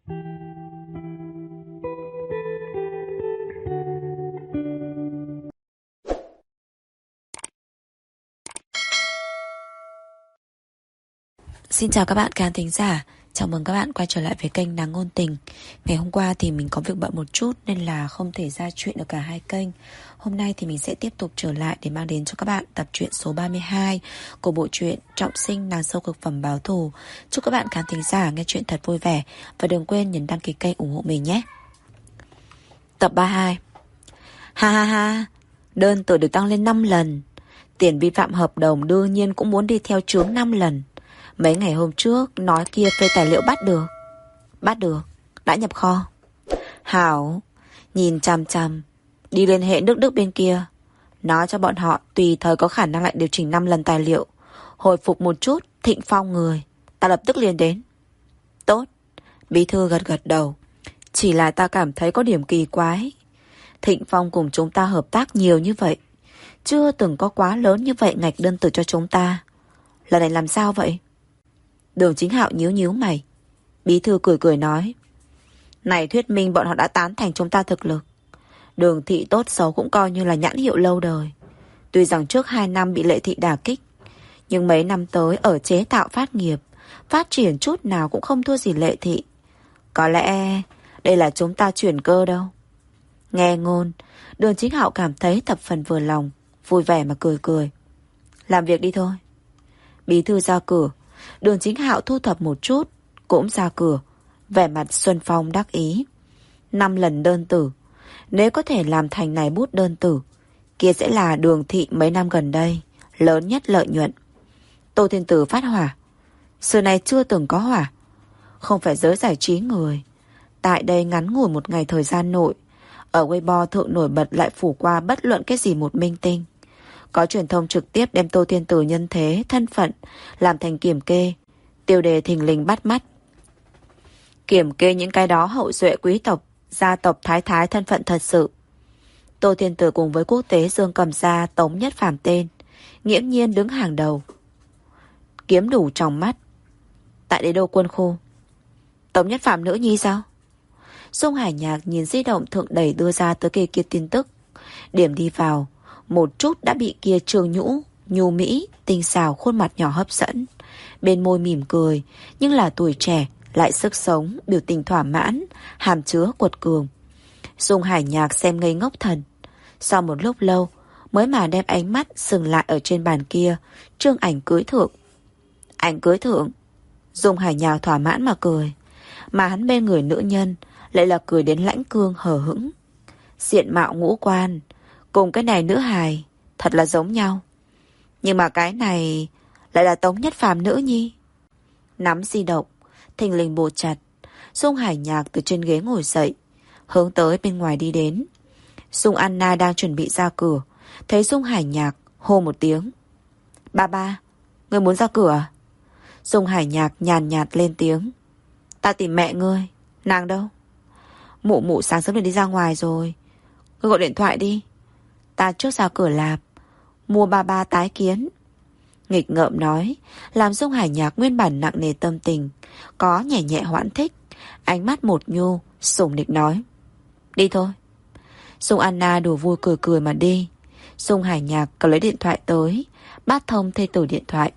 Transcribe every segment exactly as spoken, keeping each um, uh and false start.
Xin chào các bạn khán thính giả. Chào mừng các bạn quay trở lại với kênh Nàng Ngôn Tình. Ngày hôm qua thì mình có việc bận một chút nên là không thể ra truyện ở cả hai kênh. Hôm nay thì mình sẽ tiếp tục trở lại để mang đến cho các bạn tập truyện số ba mươi hai của bộ truyện Trọng Sinh Nàng Sâu Cực Phẩm Báo Thù. Chúc các bạn khán thính giả nghe truyện thật vui vẻ và đừng quên nhấn đăng ký kênh ủng hộ mình nhé. Tập ba mươi hai. Ha ha ha, đơn tử được tăng lên năm lần. Tiền vi phạm hợp đồng đương nhiên cũng muốn đi theo chướng năm lần. Mấy ngày hôm trước nói kia phê tài liệu bắt được. Bắt được, đã nhập kho. Hảo, nhìn chằm chằm, đi liên hệ nước Đức bên kia, nói cho bọn họ tùy thời có khả năng lại điều chỉnh năm lần tài liệu. Hồi phục một chút, Thịnh Phong người, ta lập tức liền đến. Tốt, bí thư gật gật đầu. Chỉ là ta cảm thấy có điểm kỳ quái. Thịnh Phong cùng chúng ta hợp tác nhiều như vậy, chưa từng có quá lớn như vậy ngạch đơn tử cho chúng ta. Lần này làm sao vậy? Đường Chính Hạo nhíu nhíu mày. Bí thư cười cười nói, này thuyết minh bọn họ đã tán thành chúng ta thực lực. Đường thị tốt xấu cũng coi như là nhãn hiệu lâu đời. Tuy rằng trước hai năm bị Lệ thị đả kích, nhưng mấy năm tới ở chế tạo phát nghiệp, phát triển chút nào cũng không thua gì Lệ thị. Có lẽ đây là chúng ta chuyển cơ đâu. Nghe ngôn, Đường Chính Hạo cảm thấy thập phần vừa lòng, vui vẻ mà cười cười. Làm việc đi thôi. Bí thư ra cửa, Đường Chính Hạo thu thập một chút, cũng ra cửa, vẻ mặt Xuân Phong đắc ý. Năm lần đơn tử, nếu có thể làm thành này bút đơn tử, kia sẽ là Đường thị mấy năm gần đây lớn nhất lợi nhuận. Tô Thiên Tử phát hỏa. Xưa này chưa từng có hỏa. Không phải giới giải trí người. Tại đây ngắn ngủi một ngày thời gian nội, ở Weibo thượng nổi bật lại phủ qua bất luận cái gì một minh tinh. Có truyền thông trực tiếp đem Tô Thiên Tử nhân thế, thân phận làm thành kiểm kê. Tiêu đề thình lình bắt mắt. Kiểm kê những cái đó hậu duệ quý tộc, gia tộc thái thái thân phận thật sự. Tô Thiên Tử cùng với quốc tế Dương Cầm Gia, Tống Nhất Phàm tên, nghiễm nhiên đứng hàng đầu. Kiếm đủ trong mắt. Tại đế đô quân khu. Tống Nhất Phàm nữ nhi sao? Dung Hải Nhạc nhìn di động thượng đẩy đưa ra tới kia kia tin tức. Điểm đi vào, một chút đã bị kia Trường Nhũ, nhu mỹ, tinh xảo khuôn mặt nhỏ hấp dẫn. Bên môi mỉm cười, nhưng là tuổi trẻ, lại sức sống, biểu tình thỏa mãn, hàm chứa quật cường. Dung Hải Nhạc xem ngây ngốc thần. Sau một lúc lâu, mới mà đem ánh mắt dừng lại ở trên bàn kia, trương ảnh cưới thượng. Ảnh cưới thượng. Dung Hải Nhạc thỏa mãn mà cười. Mà hắn bên người nữ nhân lại là cười đến lãnh cương hờ hững. Diện mạo ngũ quan, cùng cái này nữ hài, thật là giống nhau. Nhưng mà cái này lại là Tống Nhất Phàm nữ nhi. Nắm di động, thình lình bột chặt. Dung Hải Nhạc từ trên ghế ngồi dậy, hướng tới bên ngoài đi đến. Dung Anna đang chuẩn bị ra cửa, thấy Dung Hải Nhạc hô một tiếng. Ba ba, ngươi muốn ra cửa à? Dung Hải Nhạc nhàn nhạt lên tiếng. Ta tìm mẹ ngươi. Nàng đâu? Mụ mụ sáng sớm để đi ra ngoài rồi. Ngươi gọi điện thoại đi. Ta trước ra cửa lạp, mua ba ba tái kiến. Nghịch ngợm nói, làm Dung Hải Nhạc nguyên bản nặng nề tâm tình có nhẹ nhẹ hoãn thích. Ánh mắt một nhu, sủng nịch nói. Đi thôi. Dung Anna đùa vui cười cười mà đi. Dung Hải Nhạc cầm lấy điện thoại tới, bắt thông thê tử điện thoại.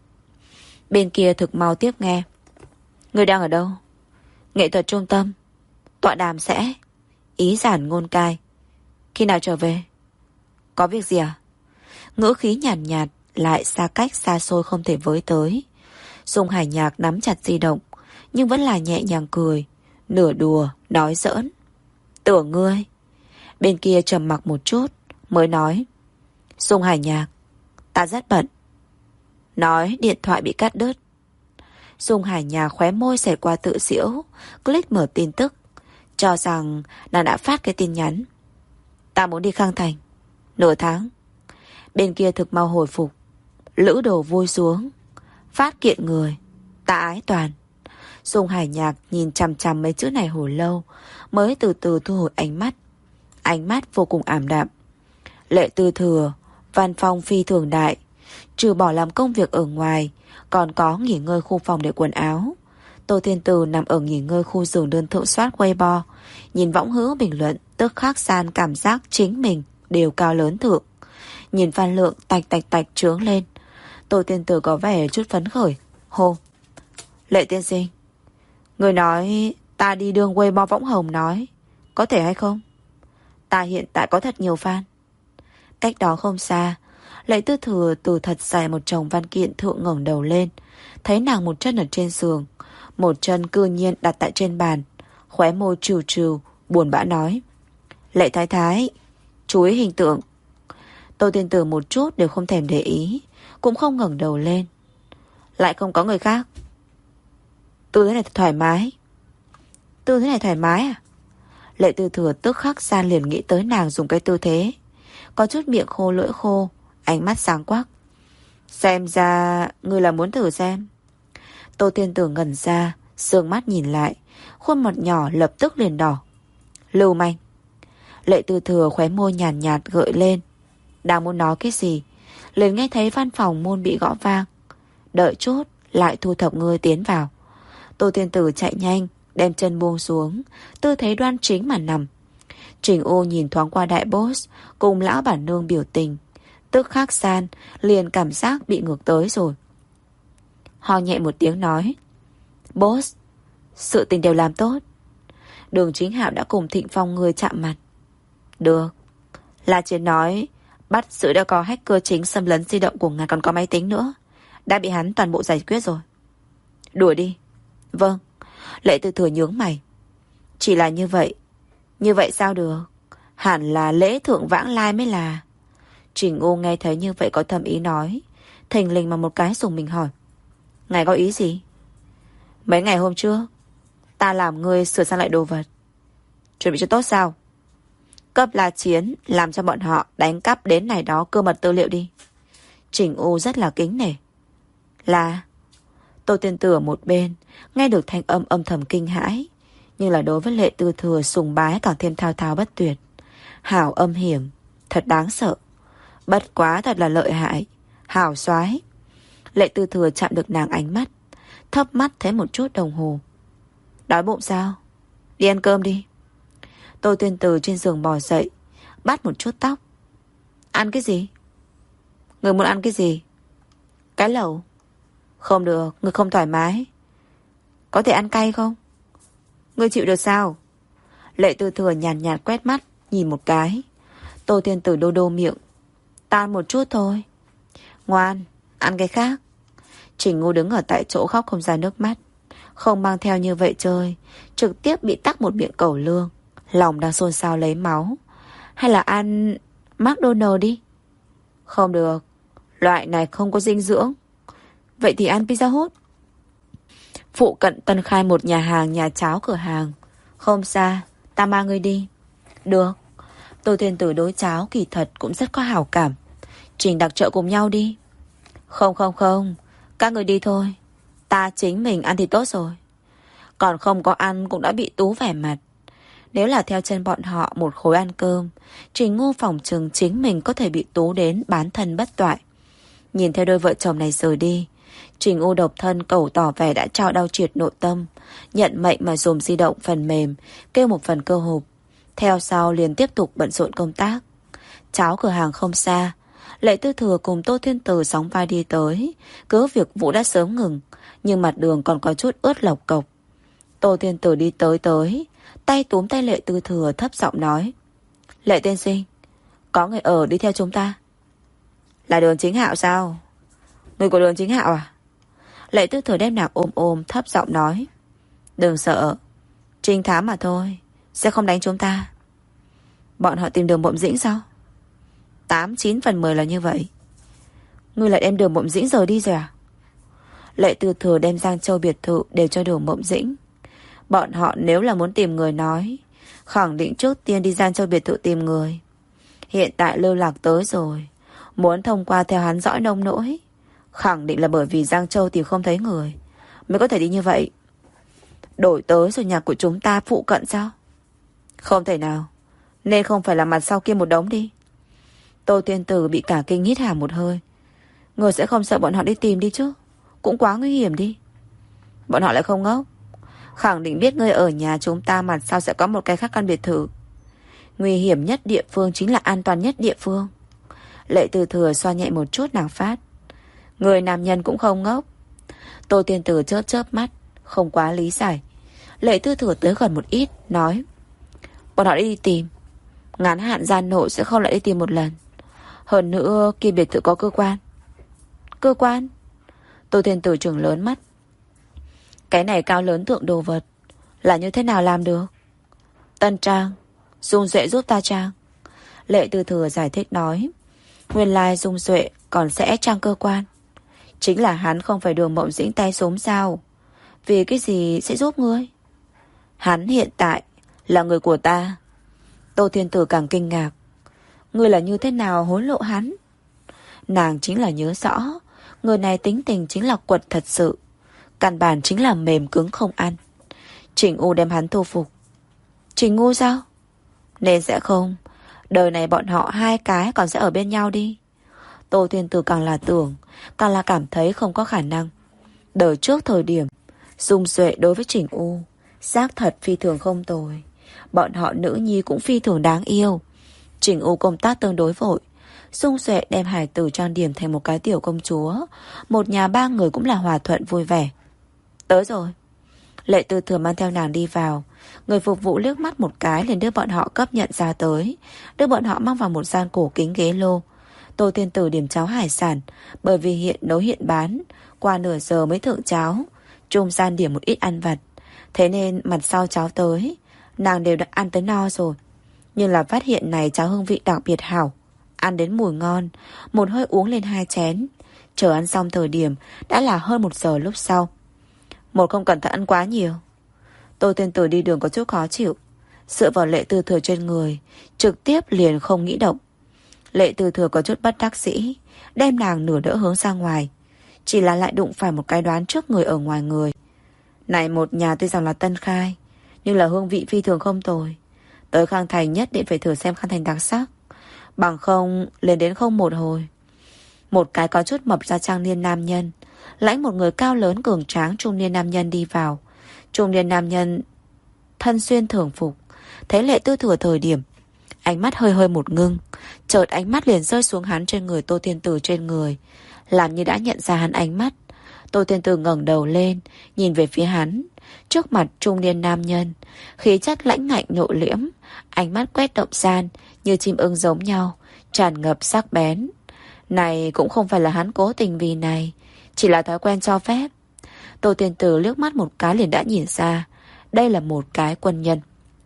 Bên kia thực mau tiếp nghe. Ngươi đang ở đâu? Nghệ thuật trung tâm. Tọa đàm sẽ. Ý giản ngôn cai. Khi nào trở về? Có việc gì à? Ngữ khí nhàn nhạt, nhạt lại xa cách xa xôi không thể với tới. Dung Hải Nhạc nắm chặt di động, nhưng vẫn là nhẹ nhàng cười, nửa đùa, nói giỡn. Tưởng ngươi. Bên kia trầm mặc một chút, mới nói. Dung Hải Nhạc, ta rất bận. Nói điện thoại bị cắt đứt. Dung Hải Nhạc khóe môi xẹt qua tự giễu, click mở tin tức, cho rằng nàng đã phát cái tin nhắn. Ta muốn đi Khang Thành. Nửa tháng. Bên kia thực mau hồi phục. Lữ đồ vui xuống. Phát kiện người. Ta ái toàn. Dung Hải Nhạc nhìn chằm chằm mấy chữ này hồi lâu, mới từ từ thu hồi ánh mắt. Ánh mắt vô cùng ảm đạm. Lệ Tư Thừa, văn phòng phi thường đại, trừ bỏ làm công việc ở ngoài, còn có nghỉ ngơi khu phòng để quần áo. Tô Thiên Từ nằm ở nghỉ ngơi khu giường đơn thượng soát Weibo, nhìn võng hữu bình luận, tức khắc san cảm giác chính mình đều cao lớn thượng. Nhìn Phan Lượng tạch tạch tạch trướng lên. Tô Thiên Từ có vẻ chút phấn khởi. Hô, Lệ tiên sinh, người nói ta đi đường Weibo võng hồng nói, có thể hay không? Ta hiện tại có thật nhiều fan. Cách đó không xa, Lệ Tư Thừa từ thật dài một chồng văn kiện thượng ngẩng đầu lên, thấy nàng một chân ở trên giường, một chân cư nhiên đặt tại trên bàn, khóe môi trừ trừ, buồn bã nói: Lệ thái thái, chú ý hình tượng. Tô Thiên Tử một chút đều không thèm để ý, cũng không ngẩng đầu lên. Lại không có người khác. Tư thế này thoải mái. Tư thế này thoải mái à? Lệ Tư Thừa tức khắc gian liền nghĩ tới nàng dùng cái tư thế, có chút miệng khô lưỡi khô, ánh mắt sáng quắc. Xem ra ngươi là muốn thử xem. Tô Thiên Tử ngẩn ra, sương mắt nhìn lại, khuôn mặt nhỏ lập tức liền đỏ. Lưu manh. Lệ Tư Thừa khóe môi nhàn nhạt, nhạt gợi lên, đang muốn nói cái gì, liền nghe thấy văn phòng môn bị gõ vang. Đợi chút, lại thu thập ngươi tiến vào. Tô Thiên Tử chạy nhanh, đem chân buông xuống, tư thế đoan chính mà nằm. Trình Ô nhìn thoáng qua đại boss cùng lão bản nương biểu tình, tức khắc san, liền cảm giác bị ngược tới rồi. Ho nhẹ một tiếng nói: Boss, sự tình đều làm tốt. Đường Chính Hạo đã cùng Thịnh Phong người chạm mặt. Được. La Chiến nói bắt giữ đã có hacker chính xâm lấn di động của ngài, còn có máy tính nữa, đã bị hắn toàn bộ giải quyết rồi. Đuổi đi. Vâng. Lệ Tư Thừa nhướng mày. Chỉ là như vậy. Như vậy sao được? Hẳn là lễ thượng vãng lai mới là. Trình Ô nghe thấy như vậy có thầm ý nói, thình lình mà một cái dùng mình hỏi: Ngài có ý gì? Mấy ngày hôm trước ta làm ngươi sửa sang lại đồ vật, chuẩn bị cho tốt sao? Cấp La Chiến làm cho bọn họ đánh cắp đến này đó cơ mật tư liệu đi. Trình Ô rất là kính nể. Là. Tô Tiên Tử ở một bên nghe được thanh âm âm thầm kinh hãi, nhưng là đối với Lệ Tư Thừa sùng bái càng thêm thao thao bất tuyệt. Hảo âm hiểm, thật đáng sợ. Bất quá thật là lợi hại, hảo soái. Lệ Tư Thừa chạm được nàng ánh mắt, thấp mắt thấy một chút đồng hồ. Đói bụng sao? Đi ăn cơm đi. Tô Tiên Tử trên giường bò dậy, bắt một chút tóc. Ăn cái gì? Người muốn ăn cái gì? Cái lẩu. Không được, người không thoải mái. Có thể ăn cay không? Người chịu được sao? Lệ Tư Thừa nhàn nhạt, nhạt quét mắt, nhìn một cái. Tô Tiên Tử đô đô miệng. Tan một chút thôi. Ngoan, ăn cái khác. Trình Ngô đứng ở tại chỗ khóc không ra nước mắt. Không mang theo như vậy chơi, trực tiếp bị tắc một miệng cẩu lương. Lòng đang xôn xao lấy máu. Hay là ăn McDonald's đi? Không được, loại này không có dinh dưỡng. Vậy thì ăn Pizza Hut. Phụ cận Tân khai một nhà hàng nhà cháo cửa hàng. Không xa, ta mang ngươi đi. Được. Tô Thiên Tử đối cháo kỳ thật cũng rất có hảo cảm. Trình đặc trợ cùng nhau đi. Không không không, các người đi thôi, ta chính mình ăn thì tốt rồi. Còn không có ăn cũng đã bị Tú vẻ mặt. Nếu là theo chân bọn họ một khối ăn cơm, Trình Ngô phòng chừng chính mình có thể bị Tú đến bán thân bất toại. Nhìn theo đôi vợ chồng này rời đi, Trình U độc thân cầu tỏ vẻ đã trao đau triệt nội tâm, nhận mệnh mà dùng di động phần mềm kêu một phần cơ hộp. Theo sau liền tiếp tục bận rộn công tác. Cháo cửa hàng không xa, Lệ Tư Thừa cùng Tô Thiên Tử sóng vai đi tới. Cứ việc vụ đã sớm ngừng, nhưng mặt đường còn có chút ướt lộc cộc. Tô Thiên Tử đi tới tới, tay túm tay Lệ Tư Thừa thấp giọng nói: Lệ tiên sinh, có người ở đi theo chúng ta. Là Đường Chính Hạo sao? Người của Đường Chính Hạo à? Lệ Tư Thừa đem nàng ôm ôm thấp giọng nói: Đừng sợ, trinh thám mà thôi, sẽ không đánh chúng ta. Bọn họ tìm Đường Mộng Dĩnh sao? Tám chín phần mười là như vậy. Ngươi lại đem Đường Mộng Dĩnh rời đi rồi à? Lệ Tư Thừa đem Giang Châu biệt thự đều cho Đường Mộng Dĩnh. Bọn họ nếu là muốn tìm người nói, khẳng định trước tiên đi Giang Châu biệt thự tìm người. Hiện tại lưu lạc tới rồi, muốn thông qua theo hắn dõi nông nỗi, khẳng định là bởi vì Giang Châu tìm không thấy người mới có thể đi như vậy. Đổi tới rồi nhà của chúng ta phụ cận sao? Không thể nào, nên không phải là mặt sau kia một đống đi. Tô Thiên Tử bị cả kinh hít hà một hơi. Người sẽ không sợ bọn họ đi tìm đi chứ? Cũng quá nguy hiểm đi. Bọn họ lại không ngốc, Khẳng định biết ngươi ở nhà chúng ta mà sao sẽ có một cái khác căn biệt thự. Nguy hiểm nhất địa phương chính là an toàn nhất địa phương. Lệ Tư Thừa xoa nhẹ một chút nàng phát. Người nam nhân cũng không ngốc. Tô Tiên Tử chớp chớp mắt, không quá lý giải. Lệ Tư Thừa tới gần một ít, nói: bọn họ đi tìm, ngắn hạn gian nội sẽ không lại đi tìm một lần. Hơn nữa kia biệt thự có cơ quan. Cơ quan? Tô Tiên Tử trừng lớn mắt. Cái này cao lớn thượng đồ vật là như thế nào làm được? Tân trang, Dung Duệ giúp ta trang. Lệ Tư Thừa giải thích nói: nguyên lai Dung Duệ còn sẽ trang cơ quan. Chính là hắn không phải Đường Mộng Dĩnh tay súng sao? Vì cái gì sẽ giúp ngươi? Hắn hiện tại là người của ta. Tô Thiên Tử càng kinh ngạc. Ngươi là như thế nào hối lộ hắn? Nàng chính là nhớ rõ, người này tính tình chính là quật thật sự, căn bản chính là mềm cứng không ăn. Trình U đem hắn thu phục. Trình U sao? Nên sẽ không. Đời này bọn họ hai cái còn sẽ ở bên nhau đi. Tô Thiên Tử càng là tưởng, càng là cảm thấy không có khả năng. Đời trước thời điểm Dung Duệ đối với Trình U xác thật phi thường không tồi. Bọn họ nữ nhi cũng phi thường đáng yêu. Trình U công tác tương đối vội, Dung Duệ đem hải tử trang điểm thành một cái tiểu công chúa. Một nhà ba người cũng là hòa thuận vui vẻ. Tới rồi. Lệ Tư Thừa mang theo nàng đi vào. Người phục vụ liếc mắt một cái liền đưa bọn họ cấp nhận ra tới, đưa bọn họ mang vào một gian cổ kính ghế lô. Tô Thiên Tử điểm cháo hải sản, bởi vì hiện nấu hiện bán, qua nửa giờ mới thượng cháo. Trung gian điểm một ít ăn vặt, thế nên mặt sau cháo tới nàng đều đã ăn tới no rồi. Nhưng là phát hiện này cháo hương vị đặc biệt hảo, ăn đến mùi ngon, một hơi uống lên hai chén. Chờ ăn xong thời điểm đã là hơn một giờ lúc sau. Một không cẩn thận ăn quá nhiều. Tô Thiên Tử đi đường có chút khó chịu, dựa vào Lệ Tư Thừa trên người, trực tiếp liền không nghĩ động. Lệ Tư Thừa có chút bất đắc dĩ, đem nàng nửa đỡ hướng ra ngoài. Chỉ là lại đụng phải một cái đoán trước người ở ngoài người. Này một nhà tuy rằng là tân khai, nhưng là hương vị phi thường không tồi. Tới Khang Thành nhất định phải thử xem Khang Thành đặc sắc, bằng không lên đến không một hồi. Một cái có chút mập ra trang niên nam nhân lãnh một người cao lớn cường tráng trung niên nam nhân đi vào. Trung niên nam nhân thân xuyên thường phục, thấy Lệ Tư Thừa thời điểm ánh mắt hơi hơi một ngưng, chợt ánh mắt liền rơi xuống hắn trên người Tô Thiên Tử trên người, làm như đã nhận ra hắn ánh mắt. Tô Thiên Tử ngẩng đầu lên, nhìn về phía hắn. Trước mặt trung niên nam nhân, khí chất lãnh ngạnh nội liễm, ánh mắt quét động gian như chim ưng giống nhau, tràn ngập sắc bén. Này cũng không phải là hắn cố tình vì này, chỉ là thói quen cho phép. Tô Thiên Tử liếc mắt một cái liền đã nhìn ra, đây là một cái quân nhân.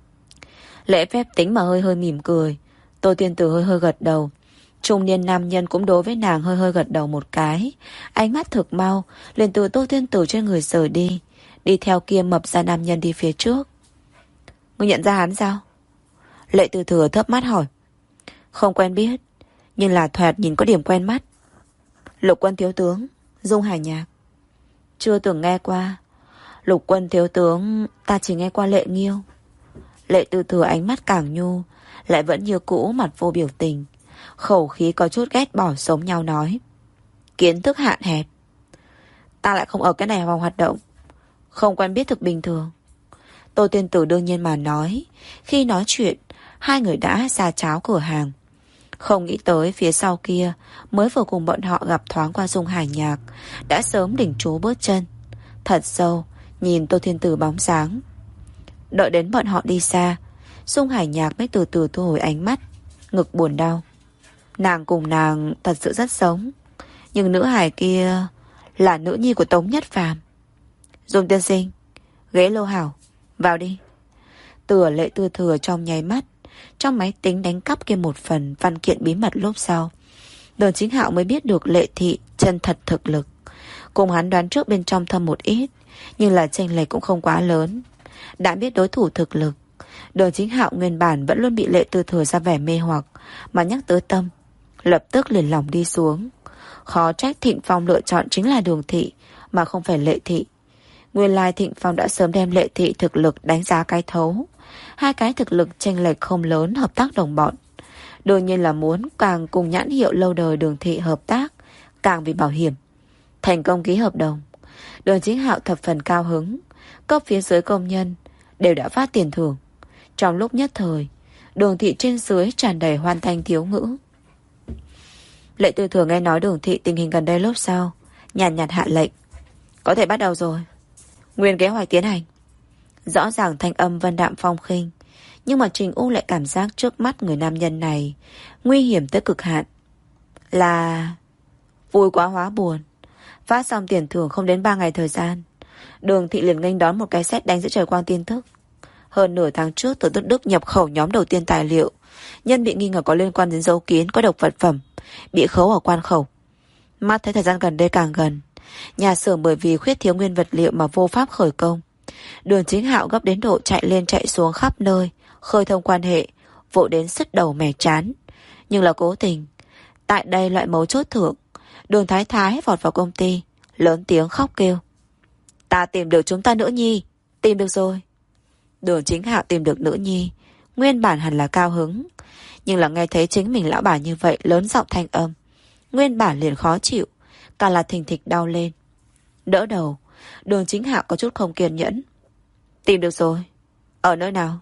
Lễ phép tính mà hơi hơi mỉm cười. Tô Thiên Tử hơi hơi gật đầu. Trung niên nam nhân cũng đối với nàng hơi hơi gật đầu một cái. Ánh mắt thực mau liền từ Tô Thiên Tử trên người rời đi, đi theo kia mập ra nam nhân đi phía trước. Ngươi nhận ra hắn sao? Lệ Tư Thừa thấp mắt hỏi. Không quen biết, nhưng là thoạt nhìn có điểm quen mắt. Lục Quân thiếu tướng Dung Hải Nhạc. Chưa từng nghe qua. Lục Quân thiếu tướng ta chỉ nghe qua Lệ Nghiêu. Lệ Tư Thừa ánh mắt càng nhu, lại vẫn như cũ mặt vô biểu tình, khẩu khí có chút ghét bỏ giống nhau nói. Kiến thức hạn hẹp. Ta lại không ở cái này vào hoạt động, không quen biết thực bình thường. Tô Thiên Tử đương nhiên mà nói. Khi nói chuyện, hai người đã ra cháo cửa hàng. Không nghĩ tới phía sau kia mới vừa cùng bọn họ gặp thoáng qua Dung Hải Nhạc, đã sớm đỉnh trú bước chân thật sâu nhìn Tô Thiên Tử bóng dáng. Đợi đến bọn họ đi xa, Dung Hải Nhạc mới từ từ thu hồi ánh mắt, ngực buồn đau. Nàng cùng nàng thật sự rất giống, nhưng nữ hải kia là nữ nhi của Tống Nhất Phàm. Dung tiên sinh, ghế lô hảo, vào đi. Từ Lệ Tư Thừa trong nháy mắt, trong máy tính đánh cắp kia một phần văn kiện bí mật lúc sau, Đường Chính Hạo mới biết được Lệ thị chân thật thực lực. Cùng hắn đoán trước bên trong thâm một ít, nhưng là chênh lệch cũng không quá lớn. Đã biết đối thủ thực lực, Đường Chính Hạo nguyên bản vẫn luôn bị Lệ Tư Thừa ra vẻ mê hoặc, mà nhắc tới tâm, lập tức liền lòng đi xuống. Khó trách Thịnh Phong lựa chọn chính là Đường thị, mà không phải Lệ thị. Nguyên lai Thịnh Phong đã sớm đem Lệ thị thực lực đánh giá cái thấu. Hai cái thực lực chênh lệch không lớn, hợp tác đồng bọn. Đương nhiên là muốn càng cùng nhãn hiệu lâu đời Đường thị hợp tác, càng vì bảo hiểm. Thành công ký hợp đồng, Đường Chính Hạo thập phần cao hứng. cấp phía dưới công nhân đều đã phát tiền thưởng. Trong lúc nhất thời, Đường thị trên dưới tràn đầy hoan thanh thiếu ngữ. Lệ Tư Thừa nghe nói Đường thị tình hình gần đây lúc sau, nhàn nhạt, nhạt hạ lệnh. Có thể bắt đầu rồi. Nguyên kế hoạch tiến hành. Rõ ràng thanh âm vân đạm phong khinh, nhưng mà Trình U lại cảm giác trước mắt người nam nhân này nguy hiểm tới cực hạn. Là... vui quá hóa buồn. Phát xong tiền thưởng không đến ba ngày thời gian, Đường thị liền nghênh đón một cái sét đánh giữa trời quang tin tức. Hơn nửa tháng trước, Từ Đức Đức nhập khẩu nhóm đầu tiên tài liệu, nhân bị nghi ngờ có liên quan đến dấu kiến có độc vật phẩm, bị khấu ở quan khẩu. Mắt thấy thời gian gần đây càng gần, nhà xưởng bởi vì khuyết thiếu nguyên vật liệu mà vô pháp khởi công. Đường Chính Hạo gấp đến độ chạy lên chạy xuống khắp nơi, khơi thông quan hệ, vội đến sứt đầu mẻ chán. Nhưng là cố tình. Tại đây loại mấu chốt thượng, Đường Thái Thái vọt vào công ty, lớn tiếng khóc kêu. Ta tìm được chúng ta nữ nhi, tìm được rồi. Đường Chính Hạo tìm được nữ nhi, nguyên bản hẳn là cao hứng, nhưng là nghe thấy chính mình lão bà như vậy lớn giọng thanh âm, nguyên bản liền khó chịu, càng là thình thịch đau lên. Đỡ đầu, Đường Chính Hạo có chút không kiên nhẫn. Tìm được rồi. Ở nơi nào?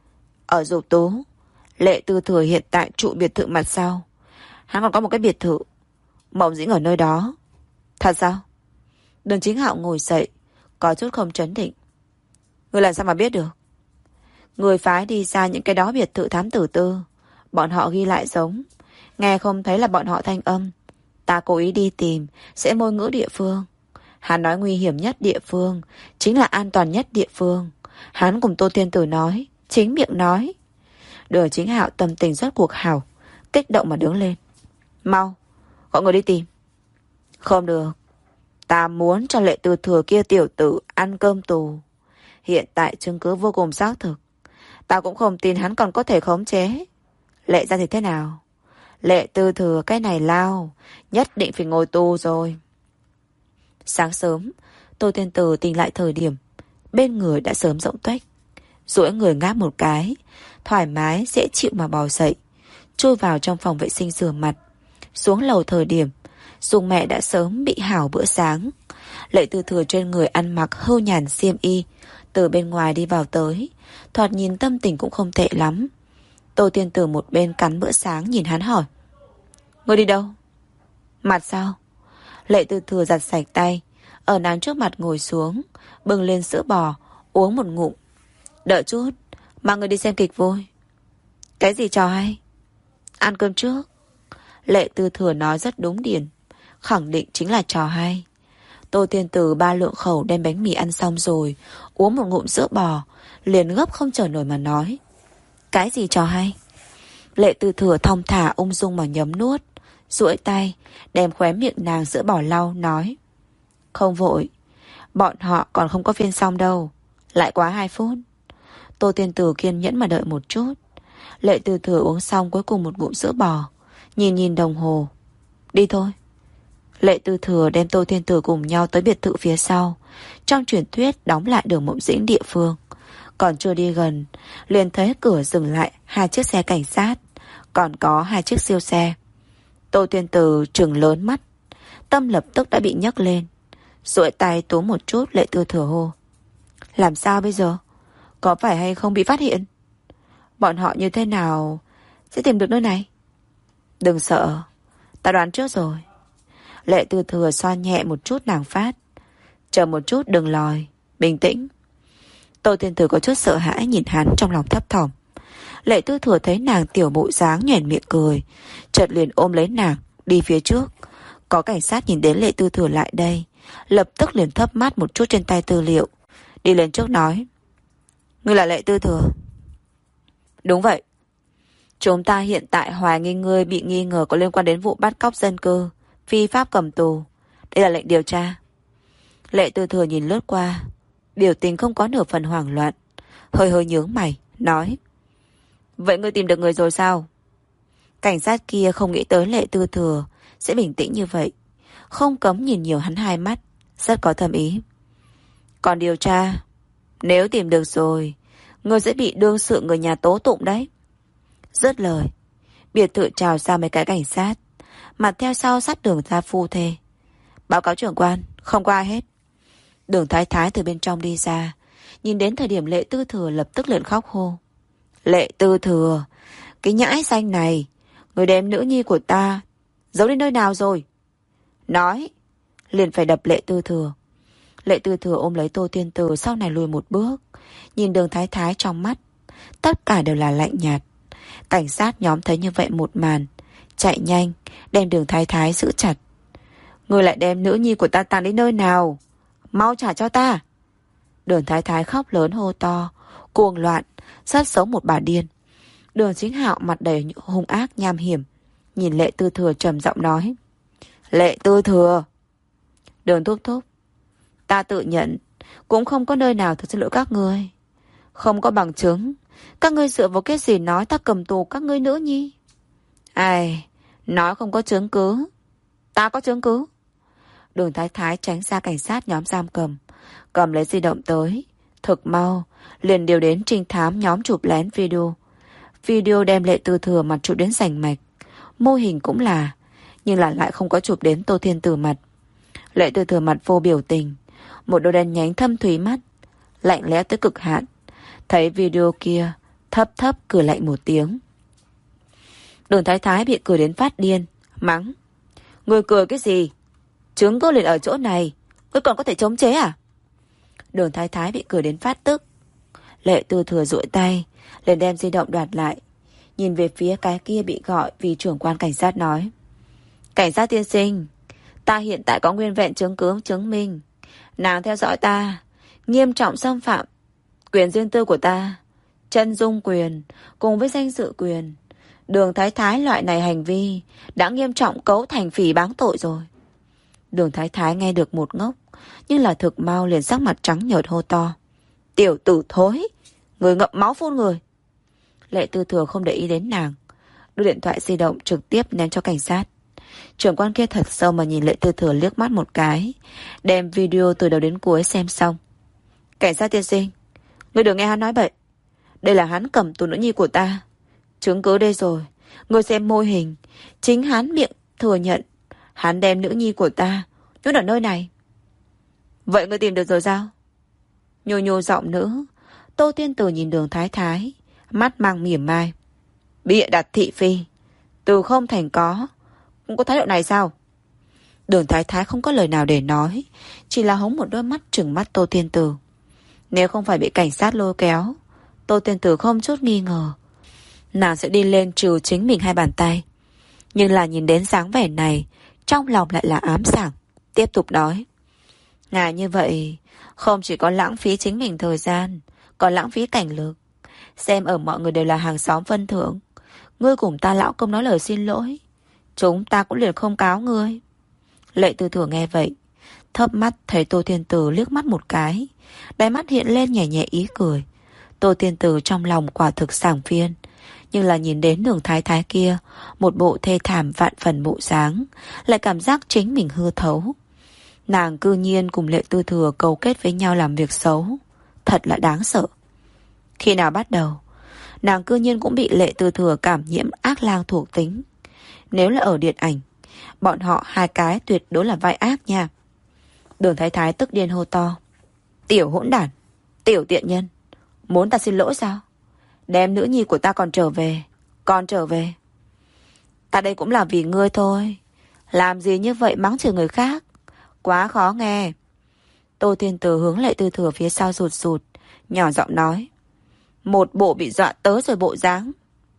Ở Dục Tú. Lệ Tư Thừa hiện tại trụ biệt thự mặt sau. Hắn còn có một cái biệt thự. Mộng Dĩnh ở nơi đó. Thật sao? Đường Chính Hạo ngồi dậy, có chút không trấn định. Người làm sao mà biết được? Người phái đi ra những cái đó biệt thự thám tử tư, bọn họ ghi lại giống. Nghe không thấy là bọn họ thanh âm. Ta cố ý đi tìm, sẽ ngôn ngữ địa phương. Hắn nói nguy hiểm nhất địa phương chính là an toàn nhất địa phương. Hắn cùng Tô Tiên Tử nói, chính miệng nói. Đường Chính Hạo tâm tình rất cuộc hảo, kích động mà đứng lên. Mau, gọi người đi tìm. Không được. Ta muốn cho Lệ Tư Thừa kia tiểu tử ăn cơm tù. Hiện tại chứng cứ vô cùng xác thực. Ta cũng không tin hắn còn có thể khống chế. Lệ ra thì thế nào? Lệ Tư Thừa cái này lao, nhất định phải ngồi tù rồi. Sáng sớm, Tô Tiên Tử tỉnh lại thời điểm bên người đã sớm rỗng tuếch. Duỗi người ngáp một cái, thoải mái dễ chịu mà bò dậy, chui vào trong phòng vệ sinh rửa mặt. Xuống lầu thời điểm, Dung mẹ đã sớm bị hảo bữa sáng. Lệ Tư Thừa trên người ăn mặc hưu nhàn xiêm y, từ bên ngoài đi vào tới, thoạt nhìn tâm tình cũng không tệ lắm. Tô Tiên Tử một bên cắn bữa sáng nhìn hắn hỏi. Ngươi đi đâu? Mặt sao? Lệ Tư Thừa giặt sạch tay, ở nàng trước mặt ngồi xuống, bưng lên sữa bò, uống một ngụm. Đợi chút, mà người đi xem kịch vui. Cái gì trò hay? Ăn cơm trước. Lệ Tư Thừa nói rất đúng điển, khẳng định chính là trò hay. Tô Tiên Tử ba lượng khẩu đem bánh mì ăn xong rồi, uống một ngụm sữa bò, liền gấp không chờ nổi mà nói. Cái gì trò hay? Lệ Tư Thừa thong thả ung dung mà nhấm nuốt, duỗi tay đem khóe miệng nàng sữa bò lau, nói. Không vội, bọn họ còn không có phiên xong đâu, lại quá hai phút. Tô Tiên Tử kiên nhẫn mà đợi một chút. Lệ Tư Thừa uống xong cuối cùng một ngụm sữa bò, nhìn nhìn đồng hồ. Đi thôi. Lệ Tư Thừa đem Tô Tiên Tử cùng nhau tới biệt thự phía sau, trong truyền thuyết đóng lại đường Mộng Dĩnh địa phương. Còn chưa đi gần, liền thấy cửa dừng lại hai chiếc xe cảnh sát, còn có hai chiếc siêu xe. Tô Tiên Tử trừng lớn mắt, tâm lập tức đã bị nhấc lên, duỗi tay túm một chút. Lệ Tư Thừa hô. Làm sao bây giờ? Có phải hay không bị phát hiện? Bọn họ như thế nào sẽ tìm được nơi này? Đừng sợ, ta đoán trước rồi. Lệ Tư Thừa xoa nhẹ một chút nàng phát. Chờ một chút, đừng lòi, bình tĩnh. Tô Tiên Tử có chút sợ hãi nhìn hắn, trong lòng thấp thỏm. Lệ Tư Thừa thấy nàng tiểu bộ dáng nhoẻn miệng cười, chợt liền ôm lấy nàng đi phía trước. Có cảnh sát nhìn đến Lệ Tư Thừa lại đây, lập tức liền thấp mắt một chút trên tay tư liệu, đi lên trước nói. Ngươi là Lệ Tư Thừa? Đúng vậy. Chúng ta hiện tại hoài nghi ngươi bị nghi ngờ có liên quan đến vụ bắt cóc dân cư, phi pháp cầm tù. Đây là lệnh điều tra. Lệ Tư Thừa nhìn lướt qua, biểu tình không có nửa phần hoảng loạn, hơi hơi nhướng mày, nói. Vậy ngươi tìm được người rồi sao? Cảnh sát kia không nghĩ tới Lệ Tư Thừa sẽ bình tĩnh như vậy, không cấm nhìn nhiều hắn hai mắt, rất có thâm ý. Còn điều tra, nếu tìm được rồi, ngươi sẽ bị đương sự người nhà tố tụng đấy. Dứt lời, biệt thự chào ra mấy cái cảnh sát, mặt theo sau sát Đường ra phu thê. Báo cáo trưởng quan, không có ai hết. Đường Thái Thái từ bên trong đi ra, Nhìn đến thời điểm Lệ Tư Thừa lập tức liền khóc hô. Lệ Tư Thừa, cái nhãi xanh này, người đem nữ nhi của ta giấu đến nơi nào rồi? Nói, liền phải đập Lệ Tư Thừa. Lệ Tư Thừa ôm lấy Tô Thiên Tử sau này lùi một bước, nhìn Đường Thái Thái trong mắt, tất cả đều là lạnh nhạt. Cảnh sát nhóm thấy như vậy một màn, chạy nhanh, đem Đường Thái Thái giữ chặt. Người lại đem nữ nhi của ta tàng đến nơi nào? Mau trả cho ta. Đường Thái Thái khóc lớn hô to, cuồng loạn, sát sống một bà điên. Đường Chính Hạo mặt đầy hung ác nham hiểm, nhìn Lệ Tư Thừa trầm giọng nói. Lệ Tư Thừa. Đường thúc thúc, ta tự nhận cũng không có nơi nào thật xin lỗi các ngươi. Không có bằng chứng, các ngươi dựa vào cái gì nói ta cầm tù các ngươi nữa nhi? Ai, nói không có chứng cứ. Ta có chứng cứ. Đường Thái Thái tránh ra cảnh sát nhóm giam cầm, cầm lấy di động tới. Thực mau, liền điều đến trinh thám nhóm chụp lén video. Video đem Lệ Tư Thừa mặt chụp đến rành mạch. Mô hình cũng là, nhưng là lại không có chụp đến Tô Thiên Tử mặt. Lệ Tư Thừa mặt vô biểu tình, một đôi đen nhánh thâm thúy mắt, lạnh lẽo tới cực hạn. Thấy video kia, thấp thấp cười lạnh một tiếng. Đường Thái Thái bị cười đến phát điên, mắng. Người cười cái gì? Chứng cứ liền ở chỗ này, ngươi còn có thể chống chế à? Đường Thái Thái bị cười đến phát tức. Lệ Tư Thừa duỗi tay, liền đem di động đoạt lại, nhìn về phía cái kia bị gọi vì trưởng quan cảnh sát nói. Cảnh sát tiên sinh, ta hiện tại có nguyên vẹn chứng cứ chứng minh nàng theo dõi ta, nghiêm trọng xâm phạm quyền riêng tư của ta, chân dung quyền cùng với danh dự quyền. Đường Thái Thái loại này hành vi đã nghiêm trọng cấu thành phỉ báng tội rồi. Đường Thái Thái nghe được một ngốc, nhưng là thực mau liền sắc mặt trắng nhợt hô to. Tiểu tử thối, người ngậm máu phun người. Lệ Tư Thừa không để ý đến nàng, đưa điện thoại di động trực tiếp ném cho cảnh sát. Trưởng quan kia thật sâu mà nhìn Lệ Tư Thừa liếc mắt một cái, đem video từ đầu đến cuối xem xong. Cảnh sát tiên sinh, ngươi đừng nghe hắn nói bậy. Đây là hắn cầm tù nữ nhi của ta. Chứng cứ đây rồi, ngươi xem mô hình. Chính hắn miệng thừa nhận hắn đem nữ nhi của ta nhốt ở nơi này. Vậy ngươi tìm được rồi sao? Nhô nhô giọng nữ. Tô Thiên Tử nhìn Đường Thái Thái, mắt mang mỉa mai. Bịa đặt thị phi, từ không thành có, cũng có thái độ này sao? Đường Thái Thái không có lời nào để nói, chỉ là hống một đôi mắt trừng mắt Tô Thiên Tử. Nếu không phải bị cảnh sát lôi kéo, Tô Thiên Tử không chút nghi ngờ nàng sẽ đi lên trừ chính mình hai bàn tay. Nhưng là nhìn đến dáng vẻ này, trong lòng lại là ám sảng. Tiếp tục nói. Ngài như vậy không chỉ có lãng phí chính mình thời gian, còn lãng phí cảnh lực. Xem ở mọi người đều là hàng xóm phân thưởng, ngươi cùng ta lão công nói lời xin lỗi, chúng ta cũng liền không cáo ngươi. Lệ Tư Thừa nghe vậy, thấp mắt thấy Tô Thiên Tử liếc mắt một cái, đáy mắt hiện lên nhẹ nhẹ ý cười. Tô Thiên Tử trong lòng quả thực sảng phiên, nhưng là nhìn đến Đường Thái Thái kia, một bộ thê thảm vạn phần bộ dáng, lại cảm giác chính mình hư thấu. Nàng cư nhiên cùng Lệ Tư Thừa cấu kết với nhau làm việc xấu, thật là đáng sợ. Khi nào bắt đầu, nàng cư nhiên cũng bị Lệ Tư Thừa cảm nhiễm ác lang thuộc tính. Nếu là ở điện ảnh, bọn họ hai cái tuyệt đối là vai ác nha. Đường Thái Thái tức điên hô to. Tiểu hỗn đản, tiểu tiện nhân, muốn ta xin lỗi sao? Đem nữ nhi của ta còn trở về, còn trở về. Ta đây cũng là vì ngươi thôi. Làm gì như vậy mắng chửi người khác, quá khó nghe. Tô Thiên Tử hướng Lệ Tư Thừa phía sau rụt rụt, nhỏ giọng nói. Một bộ bị dọa tớ rồi bộ dáng.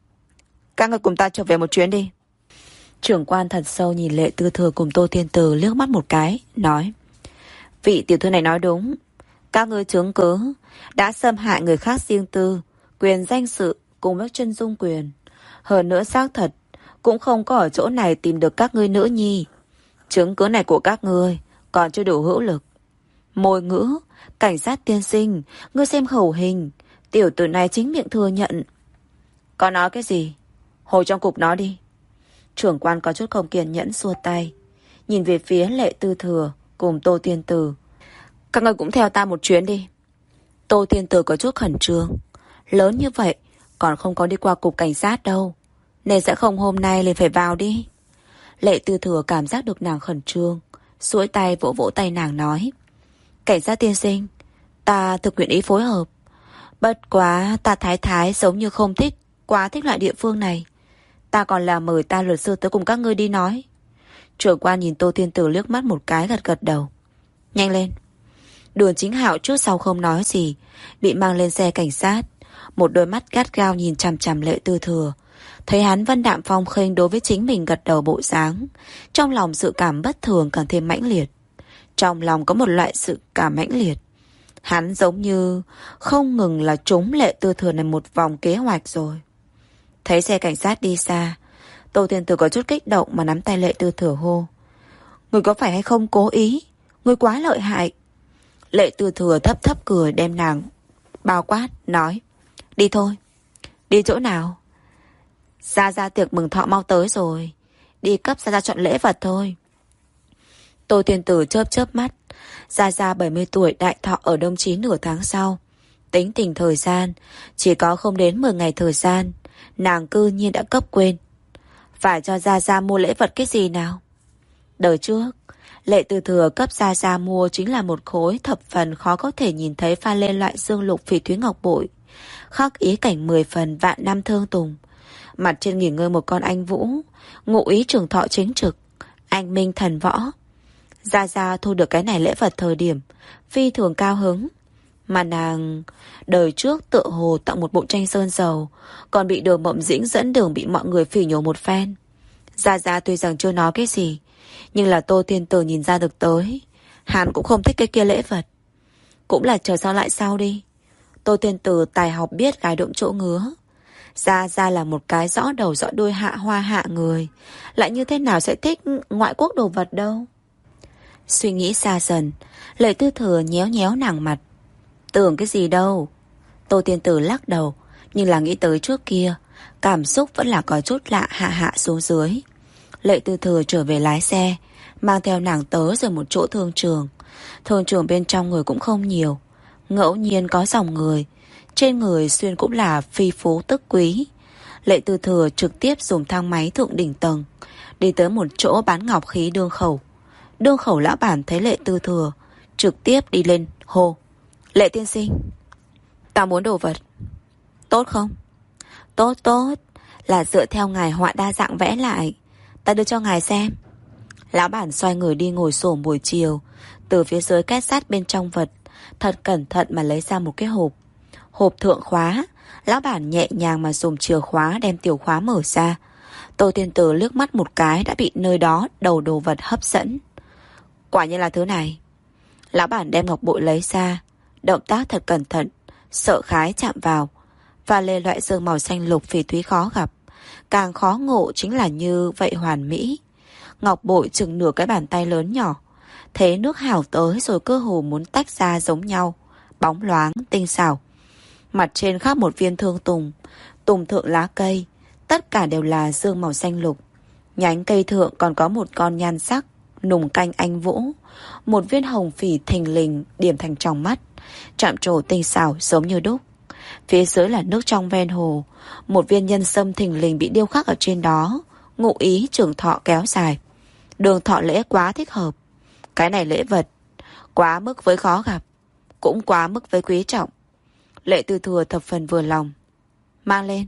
Các người cùng ta trở về một chuyến đi. Trưởng quan thật sâu nhìn Lệ Tư Thừa cùng Tô Thiên Tử liếc mắt một cái, nói. Vị tiểu thư này nói đúng. Các ngươi chứng cứ đã xâm hại người khác riêng tư, quyền danh sự cùng với chân dung quyền. Hơn nữa xác thật cũng không có ở chỗ này tìm được các ngươi nữ nhi. Chứng cứ này của các ngươi còn chưa đủ hữu lực. Môi ngữ, cảnh sát tiên sinh, ngươi xem khẩu hình, tiểu tử này chính miệng thừa nhận. Có nói cái gì? Hồi trong cục nói đi. Trưởng quan có chút không kiên nhẫn xua tay, nhìn về phía Lệ Tư Thừa cùng Tô Thiên Tử. Các ngươi cũng theo ta một chuyến đi. Tô Thiên Tử có chút khẩn trương. Lớn như vậy còn không có đi qua cục cảnh sát đâu, nên sẽ không hôm nay liền phải vào đi. Lệ Tư Thừa cảm giác được nàng khẩn trương, duỗi tay vỗ vỗ tay nàng nói. Cảnh sát tiên sinh, Ta thực nguyện ý phối hợp. Bất quá ta thái thái giống như không thích, quá thích loại địa phương này. Ta còn là mời ta luật sư tới cùng các ngươi đi nói. Trưởng quan nhìn Tô Thiên Tử liếc mắt một cái, gật gật đầu. Nhanh lên. Đường Chính Hạo trước sau không nói gì, bị mang lên xe cảnh sát. Một đôi mắt gắt gao nhìn chằm chằm Lệ Tư Thừa. Thấy hắn vân đạm phong khinh đối với chính mình gật đầu bộ dáng, trong lòng sự cảm bất thường càng thêm mãnh liệt. Trong lòng có một loại sự cảm mãnh liệt. Hắn giống như không ngừng là trúng Lệ Tư Thừa này một vòng kế hoạch rồi. Thấy xe cảnh sát đi xa, Tô Thiên Tử có chút kích động mà nắm tay Lệ Tư Thừa hô. Người có phải hay không cố ý? Người quá lợi hại. Lệ Tư Thừa thấp thấp cười đem nàng bao quát, nói. Đi thôi. Đi chỗ nào? Gia Gia tiệc mừng thọ mau tới rồi. Đi cấp Gia Gia chọn lễ vật thôi. Tô Thiên Tử chớp chớp mắt. Gia Gia bảy mươi tuổi đại thọ ở Đông Chí nửa tháng sau. Tính tình thời gian, chỉ có không đến mười ngày thời gian, nàng cư nhiên đã cấp quên. Phải cho Gia Gia mua lễ vật cái gì nào? Đời trước, Lệ Tư Thừa cấp Gia Gia mua chính là một khối thập phần khó có thể nhìn thấy pha lên loại dương lục phỉ thúy ngọc bội, khắc ý cảnh mười phần vạn năm thương tùng. Mặt trên nghỉ ngơi một con anh vũ, ngụ ý trường thọ chính trực, anh minh thần võ. Gia Gia thu được cái này lễ vật thời điểm phi thường cao hứng. Mà nàng đời trước tựa hồ tặng một bộ tranh sơn dầu, còn bị Đường Mộng Dĩnh dẫn đường bị mọi người phỉ nhổ một phen. Gia Gia tuy rằng chưa nói cái gì, nhưng là Tô Thiên Tử nhìn ra được tới hắn cũng không thích cái kia lễ vật. Cũng là chờ sau lại sau đi. Tô Thiên Tử tài học biết gái đụng chỗ ngứa. Gia Gia là một cái rõ đầu rõ đuôi hạ hoa hạ người, lại như thế nào sẽ thích ngoại quốc đồ vật đâu. Suy nghĩ xa dần, Lệ Tư Thừa nhéo nhéo nàng mặt. Tưởng cái gì đâu. Tô Thiên Tử lắc đầu, nhưng là nghĩ tới trước kia, cảm xúc vẫn là có chút lạ hạ hạ xuống dưới. Lệ Tư Thừa trở về lái xe, mang theo nàng tới rồi một chỗ thương trường. Thương trường bên trong người cũng không nhiều, ngẫu nhiên có dòng người, trên người xuyên cũng là phi phú tức quý. Lệ Tư Thừa trực tiếp dùng thang máy thượng đỉnh tầng, đi tới một chỗ bán ngọc khí đương khẩu. Đương khẩu lão bản thấy Lệ Tư Thừa, trực tiếp đi lên hô. Lệ tiên sinh, ta muốn đồ vật. Tốt không? Tốt tốt, là dựa theo ngài họa đa dạng vẽ lại, ta đưa cho ngài xem. Lão bản xoay người đi ngồi xổm buổi chiều, từ phía dưới két sắt bên trong vật, thật cẩn thận mà lấy ra một cái hộp. Hộp thượng khóa, lão bản nhẹ nhàng mà dùng chìa khóa đem tiểu khóa mở ra. Tô Thiên Tử liếc mắt một cái đã bị nơi đó đầu đồ vật hấp dẫn. Quả nhiên là thứ này. Lão bản đem ngọc bội lấy ra, động tác thật cẩn thận, sợ khái chạm vào. Và lê loại dương màu xanh lục phỉ thúy khó gặp, càng khó ngộ chính là như vậy hoàn mỹ. Ngọc bội chừng nửa cái bàn tay lớn nhỏ, thế nước hào tới rồi cơ hồ muốn tách ra giống nhau, bóng loáng, tinh xảo. Mặt trên khắc một viên thương tùng, tùng thượng lá cây, tất cả đều là dương màu xanh lục. Nhánh cây thượng còn có một con nhan sắc, nùng canh anh vũ, một viên hồng phỉ thình lình điểm thành tròng mắt, chạm trổ tinh xảo giống như đúc. Phía dưới là nước trong ven hồ, một viên nhân sâm thình lình bị điêu khắc ở trên đó, ngụ ý trường thọ kéo dài. Đường thọ lễ quá thích hợp. Cái này lễ vật quá mức với khó gặp, cũng quá mức với quý trọng. Lệ Tư Thừa thập phần vừa lòng. Mang lên.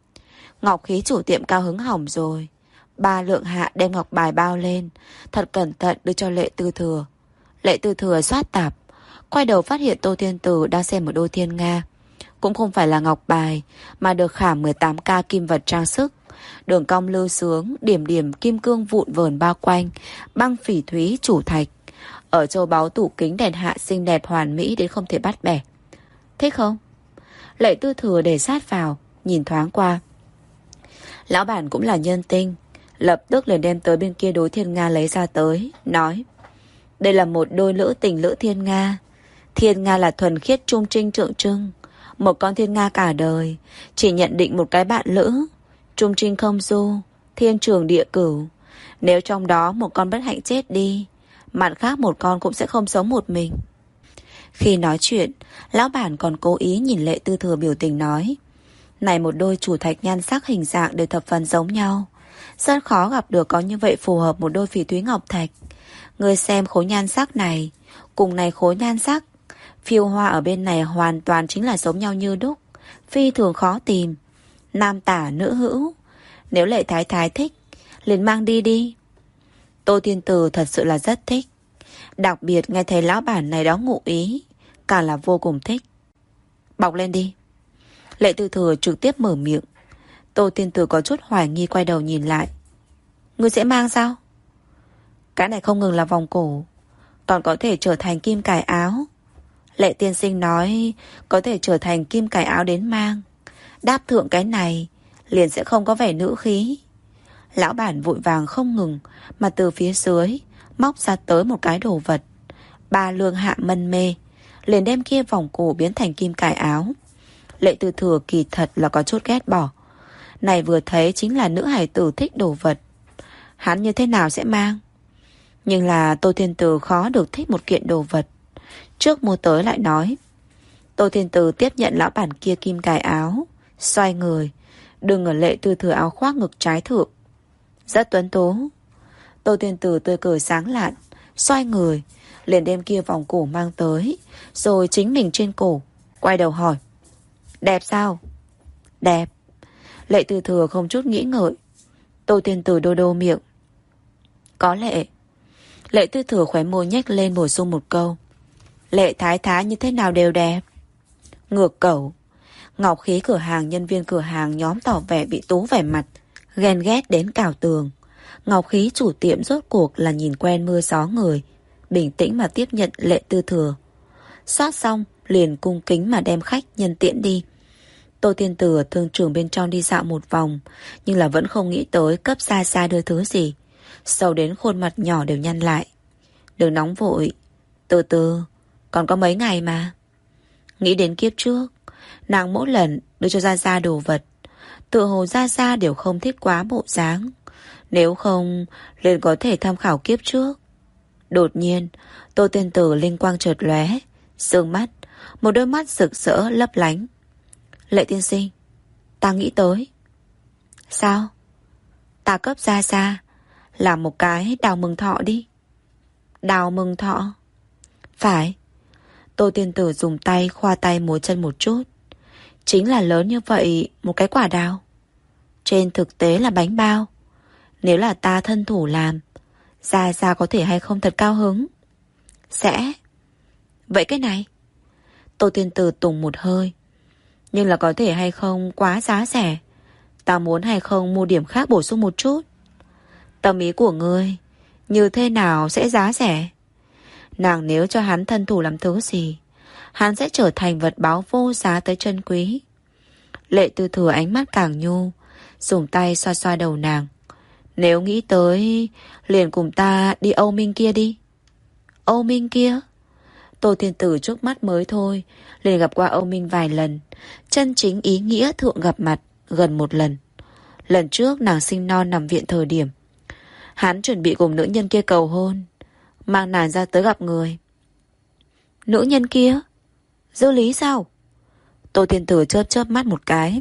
Ngọc khí chủ tiệm cao hứng hỏng rồi. Ba lượng hạ đem ngọc bài bao lên, thật cẩn thận đưa cho Lệ Tư Thừa. Lệ Tư Thừa soát tạp, quay đầu phát hiện Tô Thiên Tử đang xem một đôi thiên nga. Cũng không phải là ngọc bài, mà được khảm mười tám k kim vật trang sức. Đường cong lưu sướng, điểm điểm kim cương vụn vờn bao quanh, băng phỉ thúy chủ thạch. Ở châu báu tủ kính đèn hạ xinh đẹp hoàn mỹ đến không thể bắt bẻ. Thích không? Lệ Tư Thừa để sát vào, nhìn thoáng qua. Lão bản cũng là nhân tinh, lập tức liền đem tới bên kia đối thiên nga lấy ra tới, nói. Đây là một đôi lữ tình lữ thiên nga. Thiên nga là thuần khiết trung trinh trượng trưng. Một con thiên nga cả đời chỉ nhận định một cái bạn lữ, trung trinh không du, thiên trường địa cửu. Nếu trong đó một con bất hạnh chết đi, mặt khác một con cũng sẽ không sống một mình. Khi nói chuyện, lão bản còn cố ý nhìn Lệ Tư Thừa biểu tình nói. Này một đôi chủ thạch nhan sắc hình dạng đều thập phần giống nhau, rất khó gặp được có như vậy phù hợp một đôi phỉ thúy ngọc thạch. Người xem khối nhan sắc này cùng này khối nhan sắc, Phiêu hoa ở bên này hoàn toàn chính là giống nhau như đúc, phi thường khó tìm. Nam tả nữ hữu. Nếu Lệ Thái Thái thích, liền mang đi đi. Tô Thiên Từ thật sự là rất thích. Đặc biệt nghe thấy lão bản này đó ngụ ý, càng là vô cùng thích. Bọc lên đi. Lệ Tư Thừa trực tiếp mở miệng. Tô Thiên Từ có chút hoài nghi quay đầu nhìn lại. Ngươi sẽ mang sao? Cái này không ngừng là vòng cổ, còn có thể trở thành kim cài áo. Lệ tiên sinh nói có thể trở thành kim cài áo đến mang. Đáp thượng cái này liền sẽ không có vẻ nữ khí. Lão bản vội vàng không ngừng mà từ phía dưới móc ra tới một cái đồ vật. Ba lương hạ mân mê, liền đem kia vòng cổ biến thành kim cài áo. Lệ Tư Thừa kỳ thật là có chút ghét bỏ. Này vừa thấy chính là nữ hài tử thích đồ vật, hắn như thế nào sẽ mang? Nhưng là Tô Thiên Từ khó được thích một kiện đồ vật, trước mua tới lại nói. Tô Thiên Từ tiếp nhận lão bản kia kim cài áo, xoay người đừng ở Lệ Tư Thừa áo khoác ngực trái thượng. Rất tuấn tú. Tô Thiên Từ tươi cười sáng lạn, xoay người liền đem kia vòng cổ mang tới, rồi chính mình trên cổ, quay đầu hỏi. Đẹp sao? Đẹp. Lệ Tư Thừa không chút nghĩ ngợi. Tô Thiên Từ đô đô miệng. Có lệ. Lệ Tư Thừa khóe môi nhếch lên bổ sung một câu. Lệ Thái Thái như thế nào đều đẹp. Ngược cẩu. Ngọc khí cửa hàng, nhân viên cửa hàng nhóm tỏ vẻ bị tú vẻ mặt, ghen ghét đến cào tường. Ngọc khí chủ tiệm rốt cuộc là nhìn quen mưa gió người, bình tĩnh mà tiếp nhận Lệ Tư Thừa. Xót xong liền cung kính mà đem khách nhân tiễn đi. Tô Thiên Từ ở thương trường bên trong đi dạo một vòng, nhưng là vẫn không nghĩ tới cấp xa xa đưa thứ gì. Sâu đến khuôn mặt nhỏ đều nhăn lại. Đừng nóng vội, từ từ, còn có mấy ngày mà. Nghĩ đến kiếp trước, nàng mỗi lần đưa cho Gia Gia đồ vật, tự hồ Gia Gia đều không thích quá bộ dáng. Nếu không, liền có thể tham khảo kiếp trước. Đột nhiên, Tô Thiên Từ linh quang chợt lóe, sương mắt, một đôi mắt rực rỡ lấp lánh. Lệ tiên sinh, ta nghĩ tới. Sao? Ta cấp Gia Gia làm một cái đào mừng thọ đi. Đào mừng thọ? Phải. Tô Thiên Tử dùng tay khoa tay múa chân một chút. Chính là lớn như vậy một cái quả đào. Trên thực tế là bánh bao. Nếu là ta thân thủ làm, Gia Gia có thể hay không thật cao hứng? Sẽ. Vậy cái này? Tô Thiên Tử tùng một hơi. Nhưng là có thể hay không quá giá rẻ? Ta muốn hay không mua điểm khác bổ sung một chút? Tâm ý của ngươi như thế nào sẽ giá rẻ? Nàng nếu cho hắn thân thủ làm thứ gì, hắn sẽ trở thành vật báo vô giá tới chân quý. Lệ Tư Thừa ánh mắt càng nhu, dùng tay xoa xoa đầu nàng. Nếu nghĩ tới, liền cùng ta đi Âu Minh kia đi. Âu Minh kia? Tô Thiên Tử trước mắt mới thôi, liền gặp qua Âu Minh vài lần, chân chính ý nghĩa thượng gặp mặt gần một lần. Lần trước nàng sinh non nằm viện thời điểm, hắn chuẩn bị cùng nữ nhân kia cầu hôn, mang nàng ra tới gặp người. Nữ nhân kia? Dư Lý sao? Tô Thiên Tử chớp chớp mắt một cái.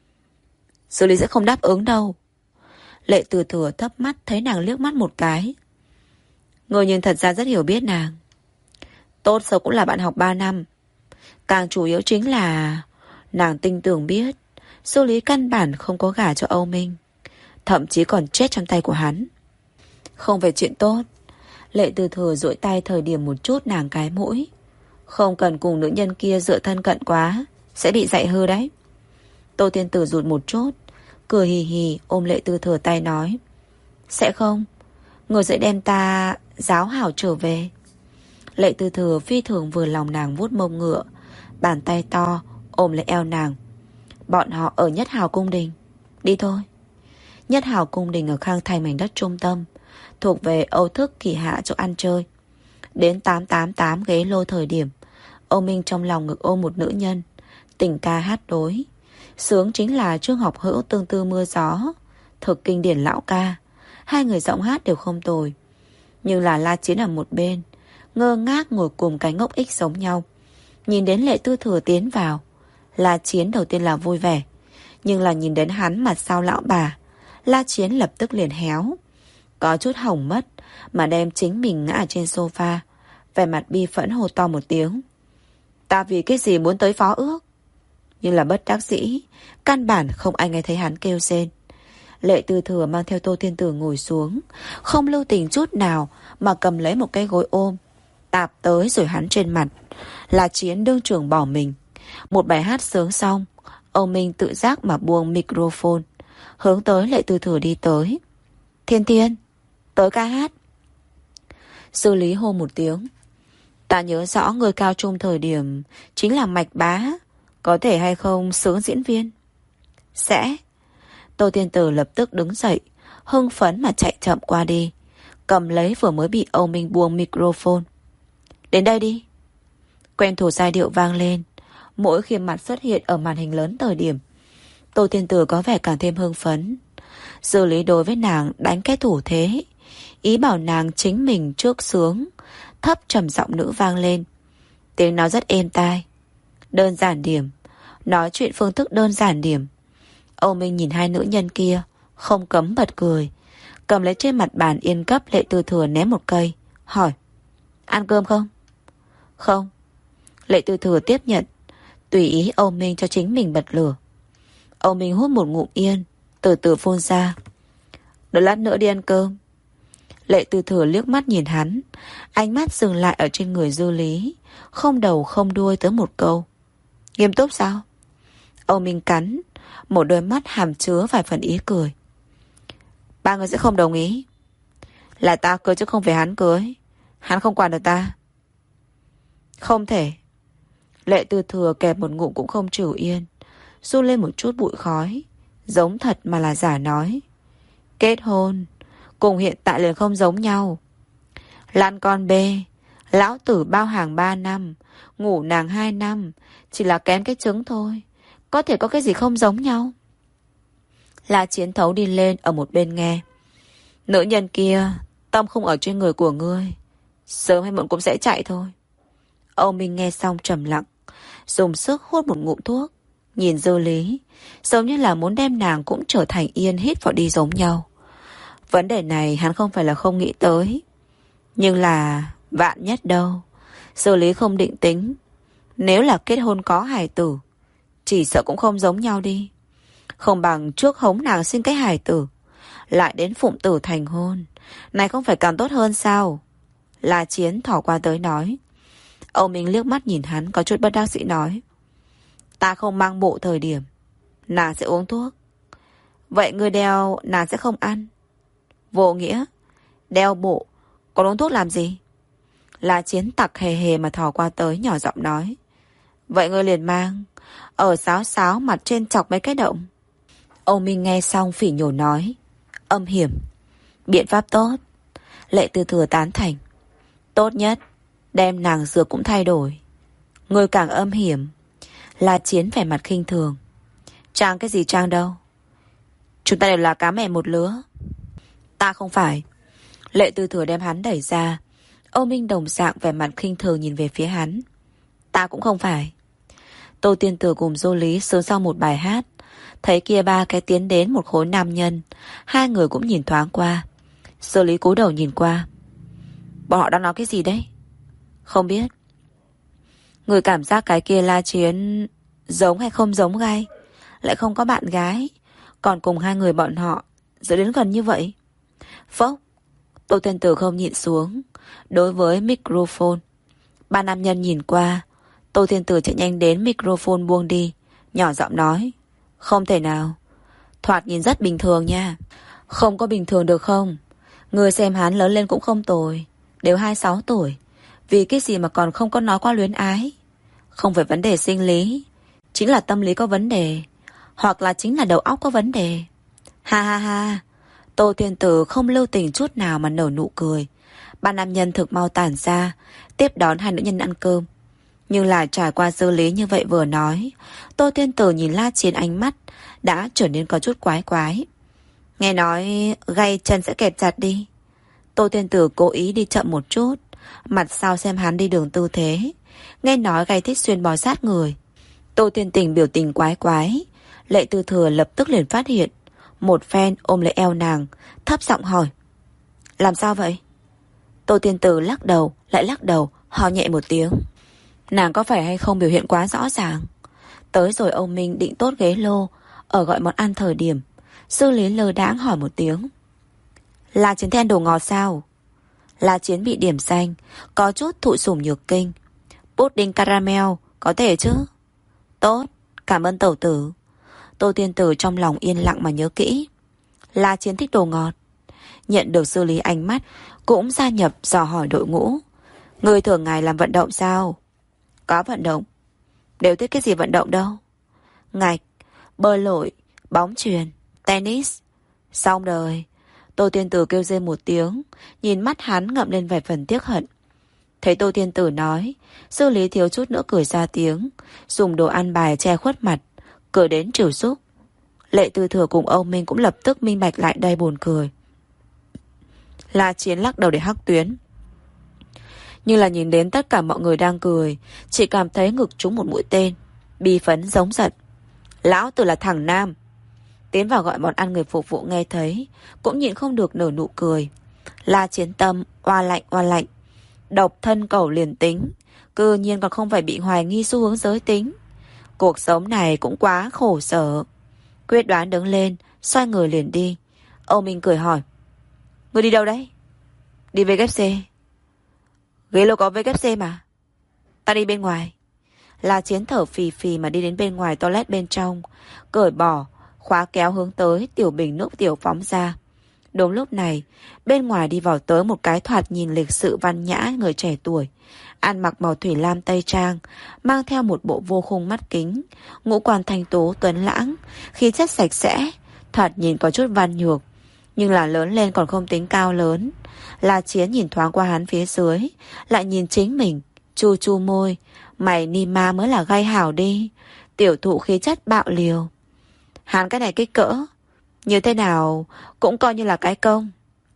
Dư Lý sẽ không đáp ứng đâu. Lệ Từ Thừa thấp mắt thấy nàng liếc mắt một cái. Người nhưng thật ra rất hiểu biết nàng. Tốt xấu cũng là bạn học ba năm. Càng chủ yếu chính là nàng tin tưởng biết Dư Lý căn bản không có gả cho Âu Minh, thậm chí còn chết trong tay của hắn. Không phải chuyện tốt. Lệ Từ Thừa duỗi tay thời điểm một chút nàng cái mũi. Không cần cùng nữ nhân kia dựa thân cận quá, sẽ bị dạy hư đấy. Tô Thiên Tử rụt một chút, cười hì hì ôm Lệ Từ Thừa tay nói. Sẽ không. Người sẽ đem ta giáo hảo trở về. Lệ Từ Thừa phi thường vừa lòng nàng vuốt mông ngựa, bàn tay to ôm lấy eo nàng. Bọn họ ở Nhất Hào Cung Đình. Đi thôi. Nhất Hào Cung Đình ở Khang Thành mảnh đất trung tâm, thuộc về Âu Thức Kỳ Hạ chỗ ăn chơi. Đến tám tám tám ghế lô thời điểm, Âu Minh trong lòng ngực ôm một nữ nhân, tình ca hát đối. Sướng chính là Trương Học Hữu Tương Tư Mưa Gió, thực kinh điển lão ca. Hai người giọng hát đều không tồi. Nhưng là La Chiến ở một bên, ngơ ngác ngồi cùng cái ngốc ích giống nhau. Nhìn đến Lệ Tư Thừa tiến vào, La Chiến đầu tiên là vui vẻ, nhưng là nhìn đến hắn mặt sau lão bà, La Chiến lập tức liền héo, có chút hỏng mất, mà đem chính mình ngã trên sofa, vẻ mặt bi phẫn hô to một tiếng. Ta vì cái gì muốn tới phó ước? Nhưng là bất đắc dĩ, căn bản không ai nghe thấy hắn kêu rên. Lệ Tư Thừa mang theo Tô Thiên Tử ngồi xuống, không lưu tình chút nào mà cầm lấy một cái gối ôm, tạp tới rồi hắn trên mặt. Là Chiến đương trường bỏ mình. Một bài hát sướng xong, Âu Minh tự giác mà buông microphone, hướng tới Lệ Tư Thừa đi tới. Thiên Thiên, tới ca hát. Sư Lý hô một tiếng. Ta nhớ rõ người cao trung thời điểm chính là Mạch Bá, có thể hay không sướng diễn viên? Sẽ. Tô Thiên Tử lập tức đứng dậy, hưng phấn mà chạy chậm qua đi, cầm lấy vừa mới bị Âu Minh buông microphone. Đến đây đi. Quen thuộc giai điệu vang lên, mỗi khi mặt xuất hiện ở màn hình lớn thời điểm, Tô Thiên Tử có vẻ càng thêm hưng phấn. Sư Lý đối với nàng đánh cái thủ thế, ý bảo nàng chính mình trước sướng. Thấp trầm giọng nữ vang lên, tiếng nói rất êm tai. Đơn giản điểm, nói chuyện phương thức đơn giản điểm. Âu Minh nhìn hai nữ nhân kia, không cấm bật cười, cầm lấy trên mặt bàn yên cấp Lệ Tư Thừa ném một cây, hỏi: Ăn cơm không? Không. Lệ Tư Thừa tiếp nhận, tùy ý Âu Minh cho chính mình bật lửa. Âu Minh hút một ngụm yên, từ từ phun ra: Đợi lát nữa đi ăn cơm. Lệ Tư Thừa liếc mắt nhìn hắn, ánh mắt dừng lại ở trên người Dư Lý, không đầu không đuôi tới một câu: Nghiêm túc sao? Âu Minh cắn, một đôi mắt hàm chứa vài phần ý cười. Ba người sẽ không đồng ý. Là ta cưới chứ không phải hắn cưới. Hắn không quản được ta. Không thể. Lệ Tư Thừa kẹp một ngụm cũng không chịu yên, run lên một chút bụi khói, giống thật mà là giả nói. Kết hôn cùng hiện tại liền không giống nhau. Lan con bê, lão tử bao hàng ba năm, ngủ nàng hai năm, chỉ là kém cái trứng thôi, có thể có cái gì không giống nhau? La Chiến thấu đi lên ở một bên nghe. Nữ nhân kia tâm không ở trên người của ngươi, sớm hay muộn cũng sẽ chạy thôi. Âu Minh nghe xong trầm lặng, dùng sức hút một ngụm thuốc, nhìn Dư Lý, giống như là muốn đem nàng cũng trở thành yên hít vào đi giống nhau. Vấn đề này hắn không phải là không nghĩ tới, nhưng là vạn nhất đâu. Dư Lý không định tính, nếu là kết hôn có hài tử, chỉ sợ cũng không giống nhau đi. Không bằng trước hống nàng sinh cái hài tử, lại đến phụng tử thành hôn, này không phải càng tốt hơn sao? La Chiến thỏ qua tới nói. Âu Minh liếc mắt nhìn hắn, có chút bất đắc dĩ nói: Ta không mang bộ thời điểm, nàng sẽ uống thuốc. Vậy người đeo nàng sẽ không ăn. Vô nghĩa, đeo bộ còn uống thuốc làm gì? La Chiến tặc hề hề mà thò qua tới, nhỏ giọng nói: Vậy ngươi liền mang, ở sáo sáo mặt trên chọc mấy cái động. Âu Minh nghe xong phỉ nhổ nói: Âm hiểm, biện pháp tốt. Lệ Tư Thừa tán thành: Tốt nhất đem nàng dược cũng thay đổi. Ngươi càng âm hiểm. La Chiến vẻ mặt khinh thường: Trang cái gì trang đâu, chúng ta đều là cá mẹ một lứa. Ta không phải. Lệ Tư Thừa đem hắn đẩy ra. Âu Minh đồng dạng vẻ mặt khinh thường nhìn về phía hắn: Ta cũng không phải. Tô Tiên Tử cùng Dô Lý sướng xong một bài hát, thấy kia ba cái tiến đến một khối nam nhân, hai người cũng nhìn thoáng qua. Dô Lý cúi đầu nhìn qua. Bọn họ đang nói cái gì đấy? Không biết. Người cảm giác cái kia La Chiến giống hay không giống gai, lại không có bạn gái, còn cùng hai người bọn họ giữ đến gần như vậy. Phốc. Tô Tiên Tử không nhịn xuống, đối với microphone. Ba nam nhân nhìn qua. Tô Tiên Tử chạy nhanh đến microphone buông đi, nhỏ giọng nói: Không thể nào, thoạt nhìn rất bình thường nha. Không có bình thường được không? Người xem hắn lớn lên cũng không tồi, đều hai mươi sáu tuổi, vì cái gì mà còn không có nói qua luyến ái? Không phải vấn đề sinh lý, chính là tâm lý có vấn đề, hoặc là chính là đầu óc có vấn đề. Ha ha ha. Tô Tiên Tử không lưu tình chút nào mà nở nụ cười. Ba nam nhân thực mau tản ra, tiếp đón hai nữ nhân ăn cơm. Nhưng là trải qua Dư Lý như vậy vừa nói, Tô Tiên Tử nhìn La Chiến ánh mắt đã trở nên có chút quái quái. Nghe nói gay chân sẽ kẹp chặt đi. Tô Tiên Tử cố ý đi chậm một chút, mặt sau xem hắn đi đường tư thế. Nghe nói gay thích xuyên bó sát người. Tô Tiên Tình biểu tình quái quái. Lệ Tư Thừa lập tức liền phát hiện, một phen ôm lấy eo nàng, thấp giọng hỏi: Làm sao vậy? Tô Tiên Tử lắc đầu lại lắc đầu, ho nhẹ một tiếng. Nàng có phải hay không biểu hiện quá rõ ràng? Tới rồi ông Minh định tốt ghế lô ở gọi món ăn thời điểm Sư Lý lơ đãng hỏi một tiếng. Là Chiến Thiên đồ ngọt sao? Là Chiến bị điểm danh, có chút thụ sủng nhược kinh. Pudding caramel, có thể chứ? Tốt, cảm ơn tẩu tử. Tô Thiên Tử trong lòng yên lặng mà nhớ kỹ. Là Chiến thích đồ ngọt. Nhận được Sư Lý ánh mắt, cũng gia nhập dò hỏi đội ngũ. Người thường ngày làm vận động sao? Có vận động. Đều thích cái gì vận động đâu? Ngạch, bơi lội, bóng chuyền, tennis. Xong đời. Tô Thiên Tử kêu rên một tiếng, nhìn mắt hắn ngậm lên vài phần tiếc hận. Thấy Tô Thiên Tử nói, Sư Lý thiếu chút nữa cười ra tiếng, dùng đồ ăn bài che khuất mặt, cười đến trìu xúc. Lệ Tư Thừa cùng Âu Minh cũng lập tức minh bạch lại đây buồn cười. La Chiến lắc đầu để hắc tuyến. Nhưng là nhìn đến tất cả mọi người đang cười, chỉ cảm thấy ngực trúng một mũi tên, bi phấn giống giận. Lão tử là thằng nam. Tiến vào gọi món ăn, người phục vụ nghe thấy cũng nhịn không được nở nụ cười. La Chiến tâm oa lạnh oa lạnh. Độc thân cẩu liền tính, cư nhiên còn không phải bị hoài nghi xu hướng giới tính. Cuộc sống này cũng quá khổ sở. Quyết đoán đứng lên, xoay người liền đi. Âu Minh cười hỏi, người đi đâu đấy? Đi vê kép xê. Ghế lô có vê kép xê mà. Ta đi bên ngoài. La Chiến thở phì phì mà đi đến bên ngoài toilet bên trong, cởi bỏ khóa kéo hướng tới tiểu bình nước tiểu phóng ra. Đúng lúc này, bên ngoài đi vào tới một cái thoạt nhìn lịch sự văn nhã người trẻ tuổi, ăn mặc màu thủy lam tây trang, mang theo một bộ vô khung mắt kính, ngũ quan thanh tú tuấn lãng, khí chất sạch sẽ, thoạt nhìn có chút văn nhược, nhưng là lớn lên còn không tính cao lớn. La Chiến nhìn thoáng qua hắn phía dưới, lại nhìn chính mình, chu chu môi, mày ni ma mới là gai hảo đi, tiểu thụ khí chất bạo liều. Hắn cái này kích cỡ như thế nào cũng coi như là cái công.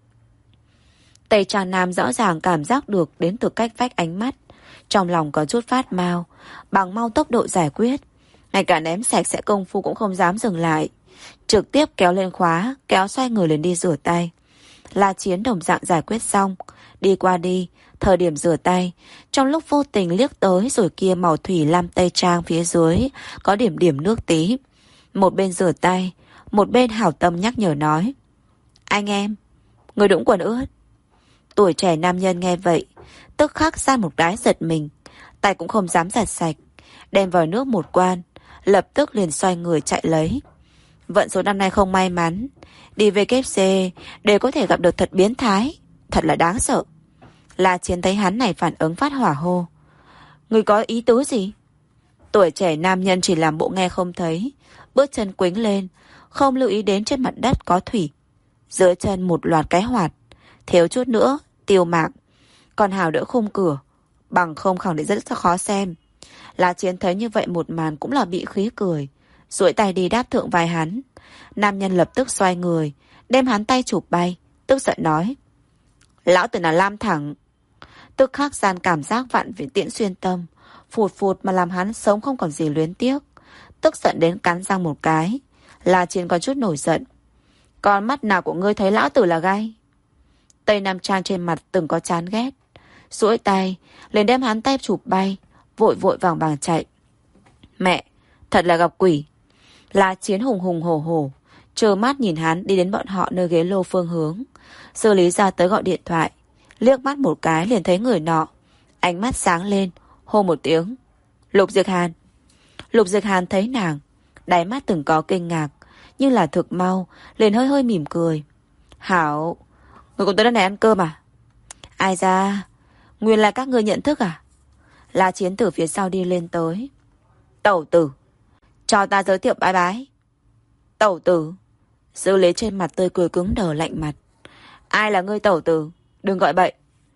Tây Trang Nam rõ ràng cảm giác được đến từ cách vách ánh mắt, trong lòng có chút phát mau, bằng mau tốc độ giải quyết, ngay cả ném sạch sẽ công phu cũng không dám dừng lại, trực tiếp kéo lên khóa, kéo xoay người lên đi rửa tay. La Chiến đồng dạng giải quyết xong, đi qua đi, thời điểm rửa tay, trong lúc vô tình liếc tới rồi kia màu thủy lam tây trang phía dưới có điểm điểm nước tí. Một bên rửa tay, một bên hảo tâm nhắc nhở nói, anh em, người đũng quần ướt. Tuổi trẻ nam nhân nghe vậy, tức khắc san một cái giật mình, tay cũng không dám giặt sạch, đem vào nước một quan, lập tức liền xoay người chạy lấy. Vận số năm nay không may mắn, đi vê kép xê đều có thể gặp được thật biến thái, thật là đáng sợ. La Chiến thấy hắn này phản ứng phát hỏa hô, người có ý tứ gì? Tuổi trẻ nam nhân chỉ làm bộ nghe không thấy, bước chân quĩnh lên, không lưu ý đến trên mặt đất có thủy, dưới chân một loạt cái hoạt, thiếu chút nữa tiêu mạng. Còn hào đỡ khung cửa, bằng không khẳng định rất khó xem. La Chiến thấy như vậy một màn cũng là bị khí cười, duỗi tay đi đáp thượng vai hắn. Nam nhân lập tức xoay người, đem hắn tay chụp bay, tức giận nói, lão tử là lam thẳng. Tức khắc gian cảm giác vạn viễn tiễn xuyên tâm, phụt phụt mà làm hắn sống không còn gì luyến tiếc, tức giận đến cắn răng một cái. La Chiến có chút nổi giận, con mắt nào của ngươi thấy lão tử là gai? Tây Nam Trang trên mặt từng có chán ghét, duỗi tay liền đem hắn tay chụp bay, vội vội vàng vàng chạy. Mẹ, thật là gặp quỷ. La Chiến hùng hùng hổ hổ, trơ mắt nhìn hắn đi đến bọn họ nơi ghế lô phương hướng. Sư Lý ra tới gọi điện thoại, liếc mắt một cái liền thấy người nọ, ánh mắt sáng lên, hô một tiếng, Lục Diệc Hàn. Lục Diệc Hàn thấy nàng, đáy mắt từng có kinh ngạc, nhưng là thực mau, liền hơi hơi mỉm cười. Hảo, người cùng tới đây này ăn cơm à? Ai ra, nguyên là các ngươi nhận thức à? La Chiến từ phía sau đi lên tới. Tẩu tử, cho ta giới thiệu bái bái. Tẩu tử. Sư Lý trên mặt tươi cười cứng đờ lạnh mặt. Ai là ngươi tẩu tử? Đừng gọi bậy.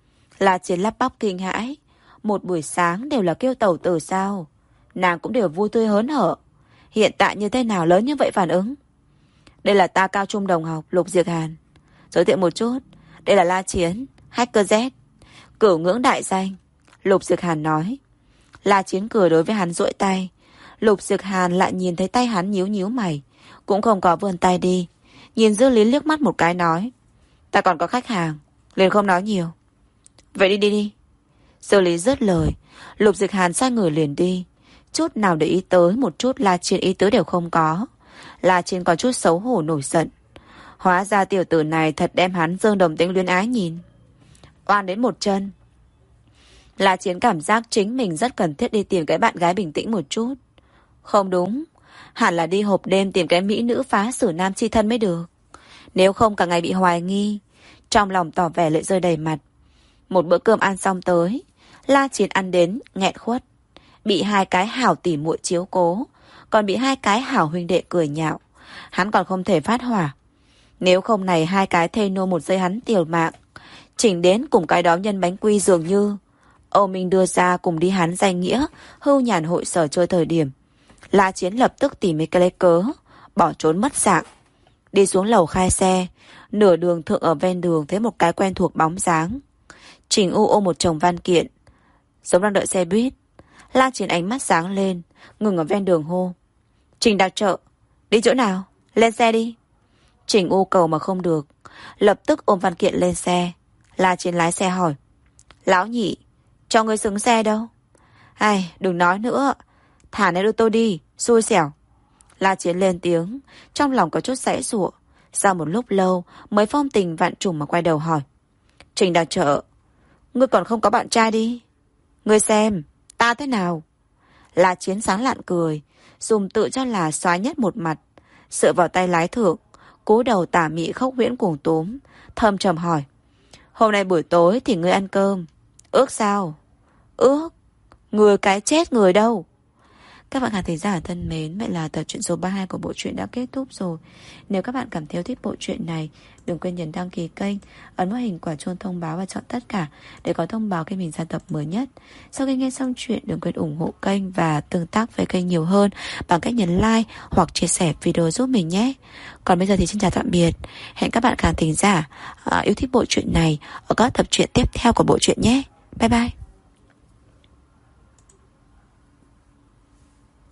La Chiến lắp bắp kinh hãi. Một buổi sáng đều là kêu tẩu tử sao? Nàng cũng đều vui tươi hớn hở. Hiện tại như thế nào lớn như vậy phản ứng? Đây là ta cao trung đồng học Lục Diệc Hàn. Giới thiệu một chút, đây là La Chiến, Hacker Z, cửu ngưỡng đại danh. Lục Diệc Hàn nói. La Chiến cười đối với hắn duỗi tay. Lục Diệc Hàn lại nhìn thấy tay hắn nhíu nhíu mày, cũng không có vươn tay đi. Nhìn Dư Lý liếc mắt một cái nói, ta còn có khách hàng, liền không nói nhiều. Vậy đi đi đi. Dư Lý dứt lời, Lục Dịch Hàn xoay người liền đi, chút nào để ý tới một chút La Chiến ý tứ đều không có. La Chiến có chút xấu hổ nổi giận. Hóa ra tiểu tử này thật đem hắn Dương Đồng Tĩnh luyến ái nhìn. Oan đến một chân. La Chiến cảm giác chính mình rất cần thiết đi tìm cái bạn gái bình tĩnh một chút. Không đúng, hẳn là đi hộp đêm tìm cái mỹ nữ phá xử nam chi thân mới được. Nếu không cả ngày bị hoài nghi. Trong lòng tỏ vẻ lệ rơi đầy mặt. Một bữa cơm ăn xong tới, La Chiến ăn đến nghẹn khuất. Bị hai cái hảo tỉ muội chiếu cố, còn bị hai cái hảo huynh đệ cười nhạo. Hắn còn không thể phát hỏa. Nếu không này hai cái thê nô một giây hắn tiểu mạng. Chỉnh đến cùng cái đó nhân bánh quy dường như Âu Minh đưa ra cùng đi hắn danh nghĩa hưu nhàn hội sở chơi thời điểm. La Chiến lập tức tìm mấy cái lấy cớ bỏ trốn mất dạng. Đi xuống lầu khai xe, nửa đường thượng ở ven đường thấy một cái quen thuộc bóng dáng. Trình U ôm một chồng văn kiện, giống đang đợi xe buýt. La Chiến ánh mắt sáng lên, ngừng ở ven đường hô: Trình đặc trợ, đi chỗ nào? Lên xe đi. Trình U cầu mà không được, lập tức ôm văn kiện lên xe. La Chiến lái xe hỏi: Lão nhị, cho người xứng xe đâu? Ai, đừng nói nữa, thả này đưa tôi đi, xui xẻo. La Chiến lên tiếng, trong lòng có chút giãy giụa. Sau một lúc lâu mới phong tình vạn trùng mà quay đầu hỏi: Trình đặc trợ, ngươi còn không có bạn trai đi? Ngươi xem, ta thế nào? La Chiến sáng lạn cười, dùng tự cho là xoái nhất một mặt, dựa vào tay lái thượng, cúi đầu tà mị khóc huyễn cuồng túm, thâm trầm hỏi: Hôm nay buổi tối thì ngươi ăn cơm, ước sao? Ước? Người cái chết người đâu? Các bạn khán thính giả thân mến, vậy là tập truyện số ba mươi hai của bộ truyện đã kết thúc rồi. Nếu các bạn cảm thấy yêu thích bộ truyện này, đừng quên nhấn đăng ký kênh, ấn vào hình quả chuông thông báo và chọn tất cả để có thông báo khi mình ra tập mới nhất. Sau khi nghe xong chuyện, đừng quên ủng hộ kênh và tương tác với kênh nhiều hơn bằng cách nhấn like hoặc chia sẻ video giúp mình nhé. Còn bây giờ thì xin chào tạm biệt. Hẹn các bạn khán thính giả uh, yêu thích bộ truyện này ở các tập truyện tiếp theo của bộ truyện nhé. Bye bye.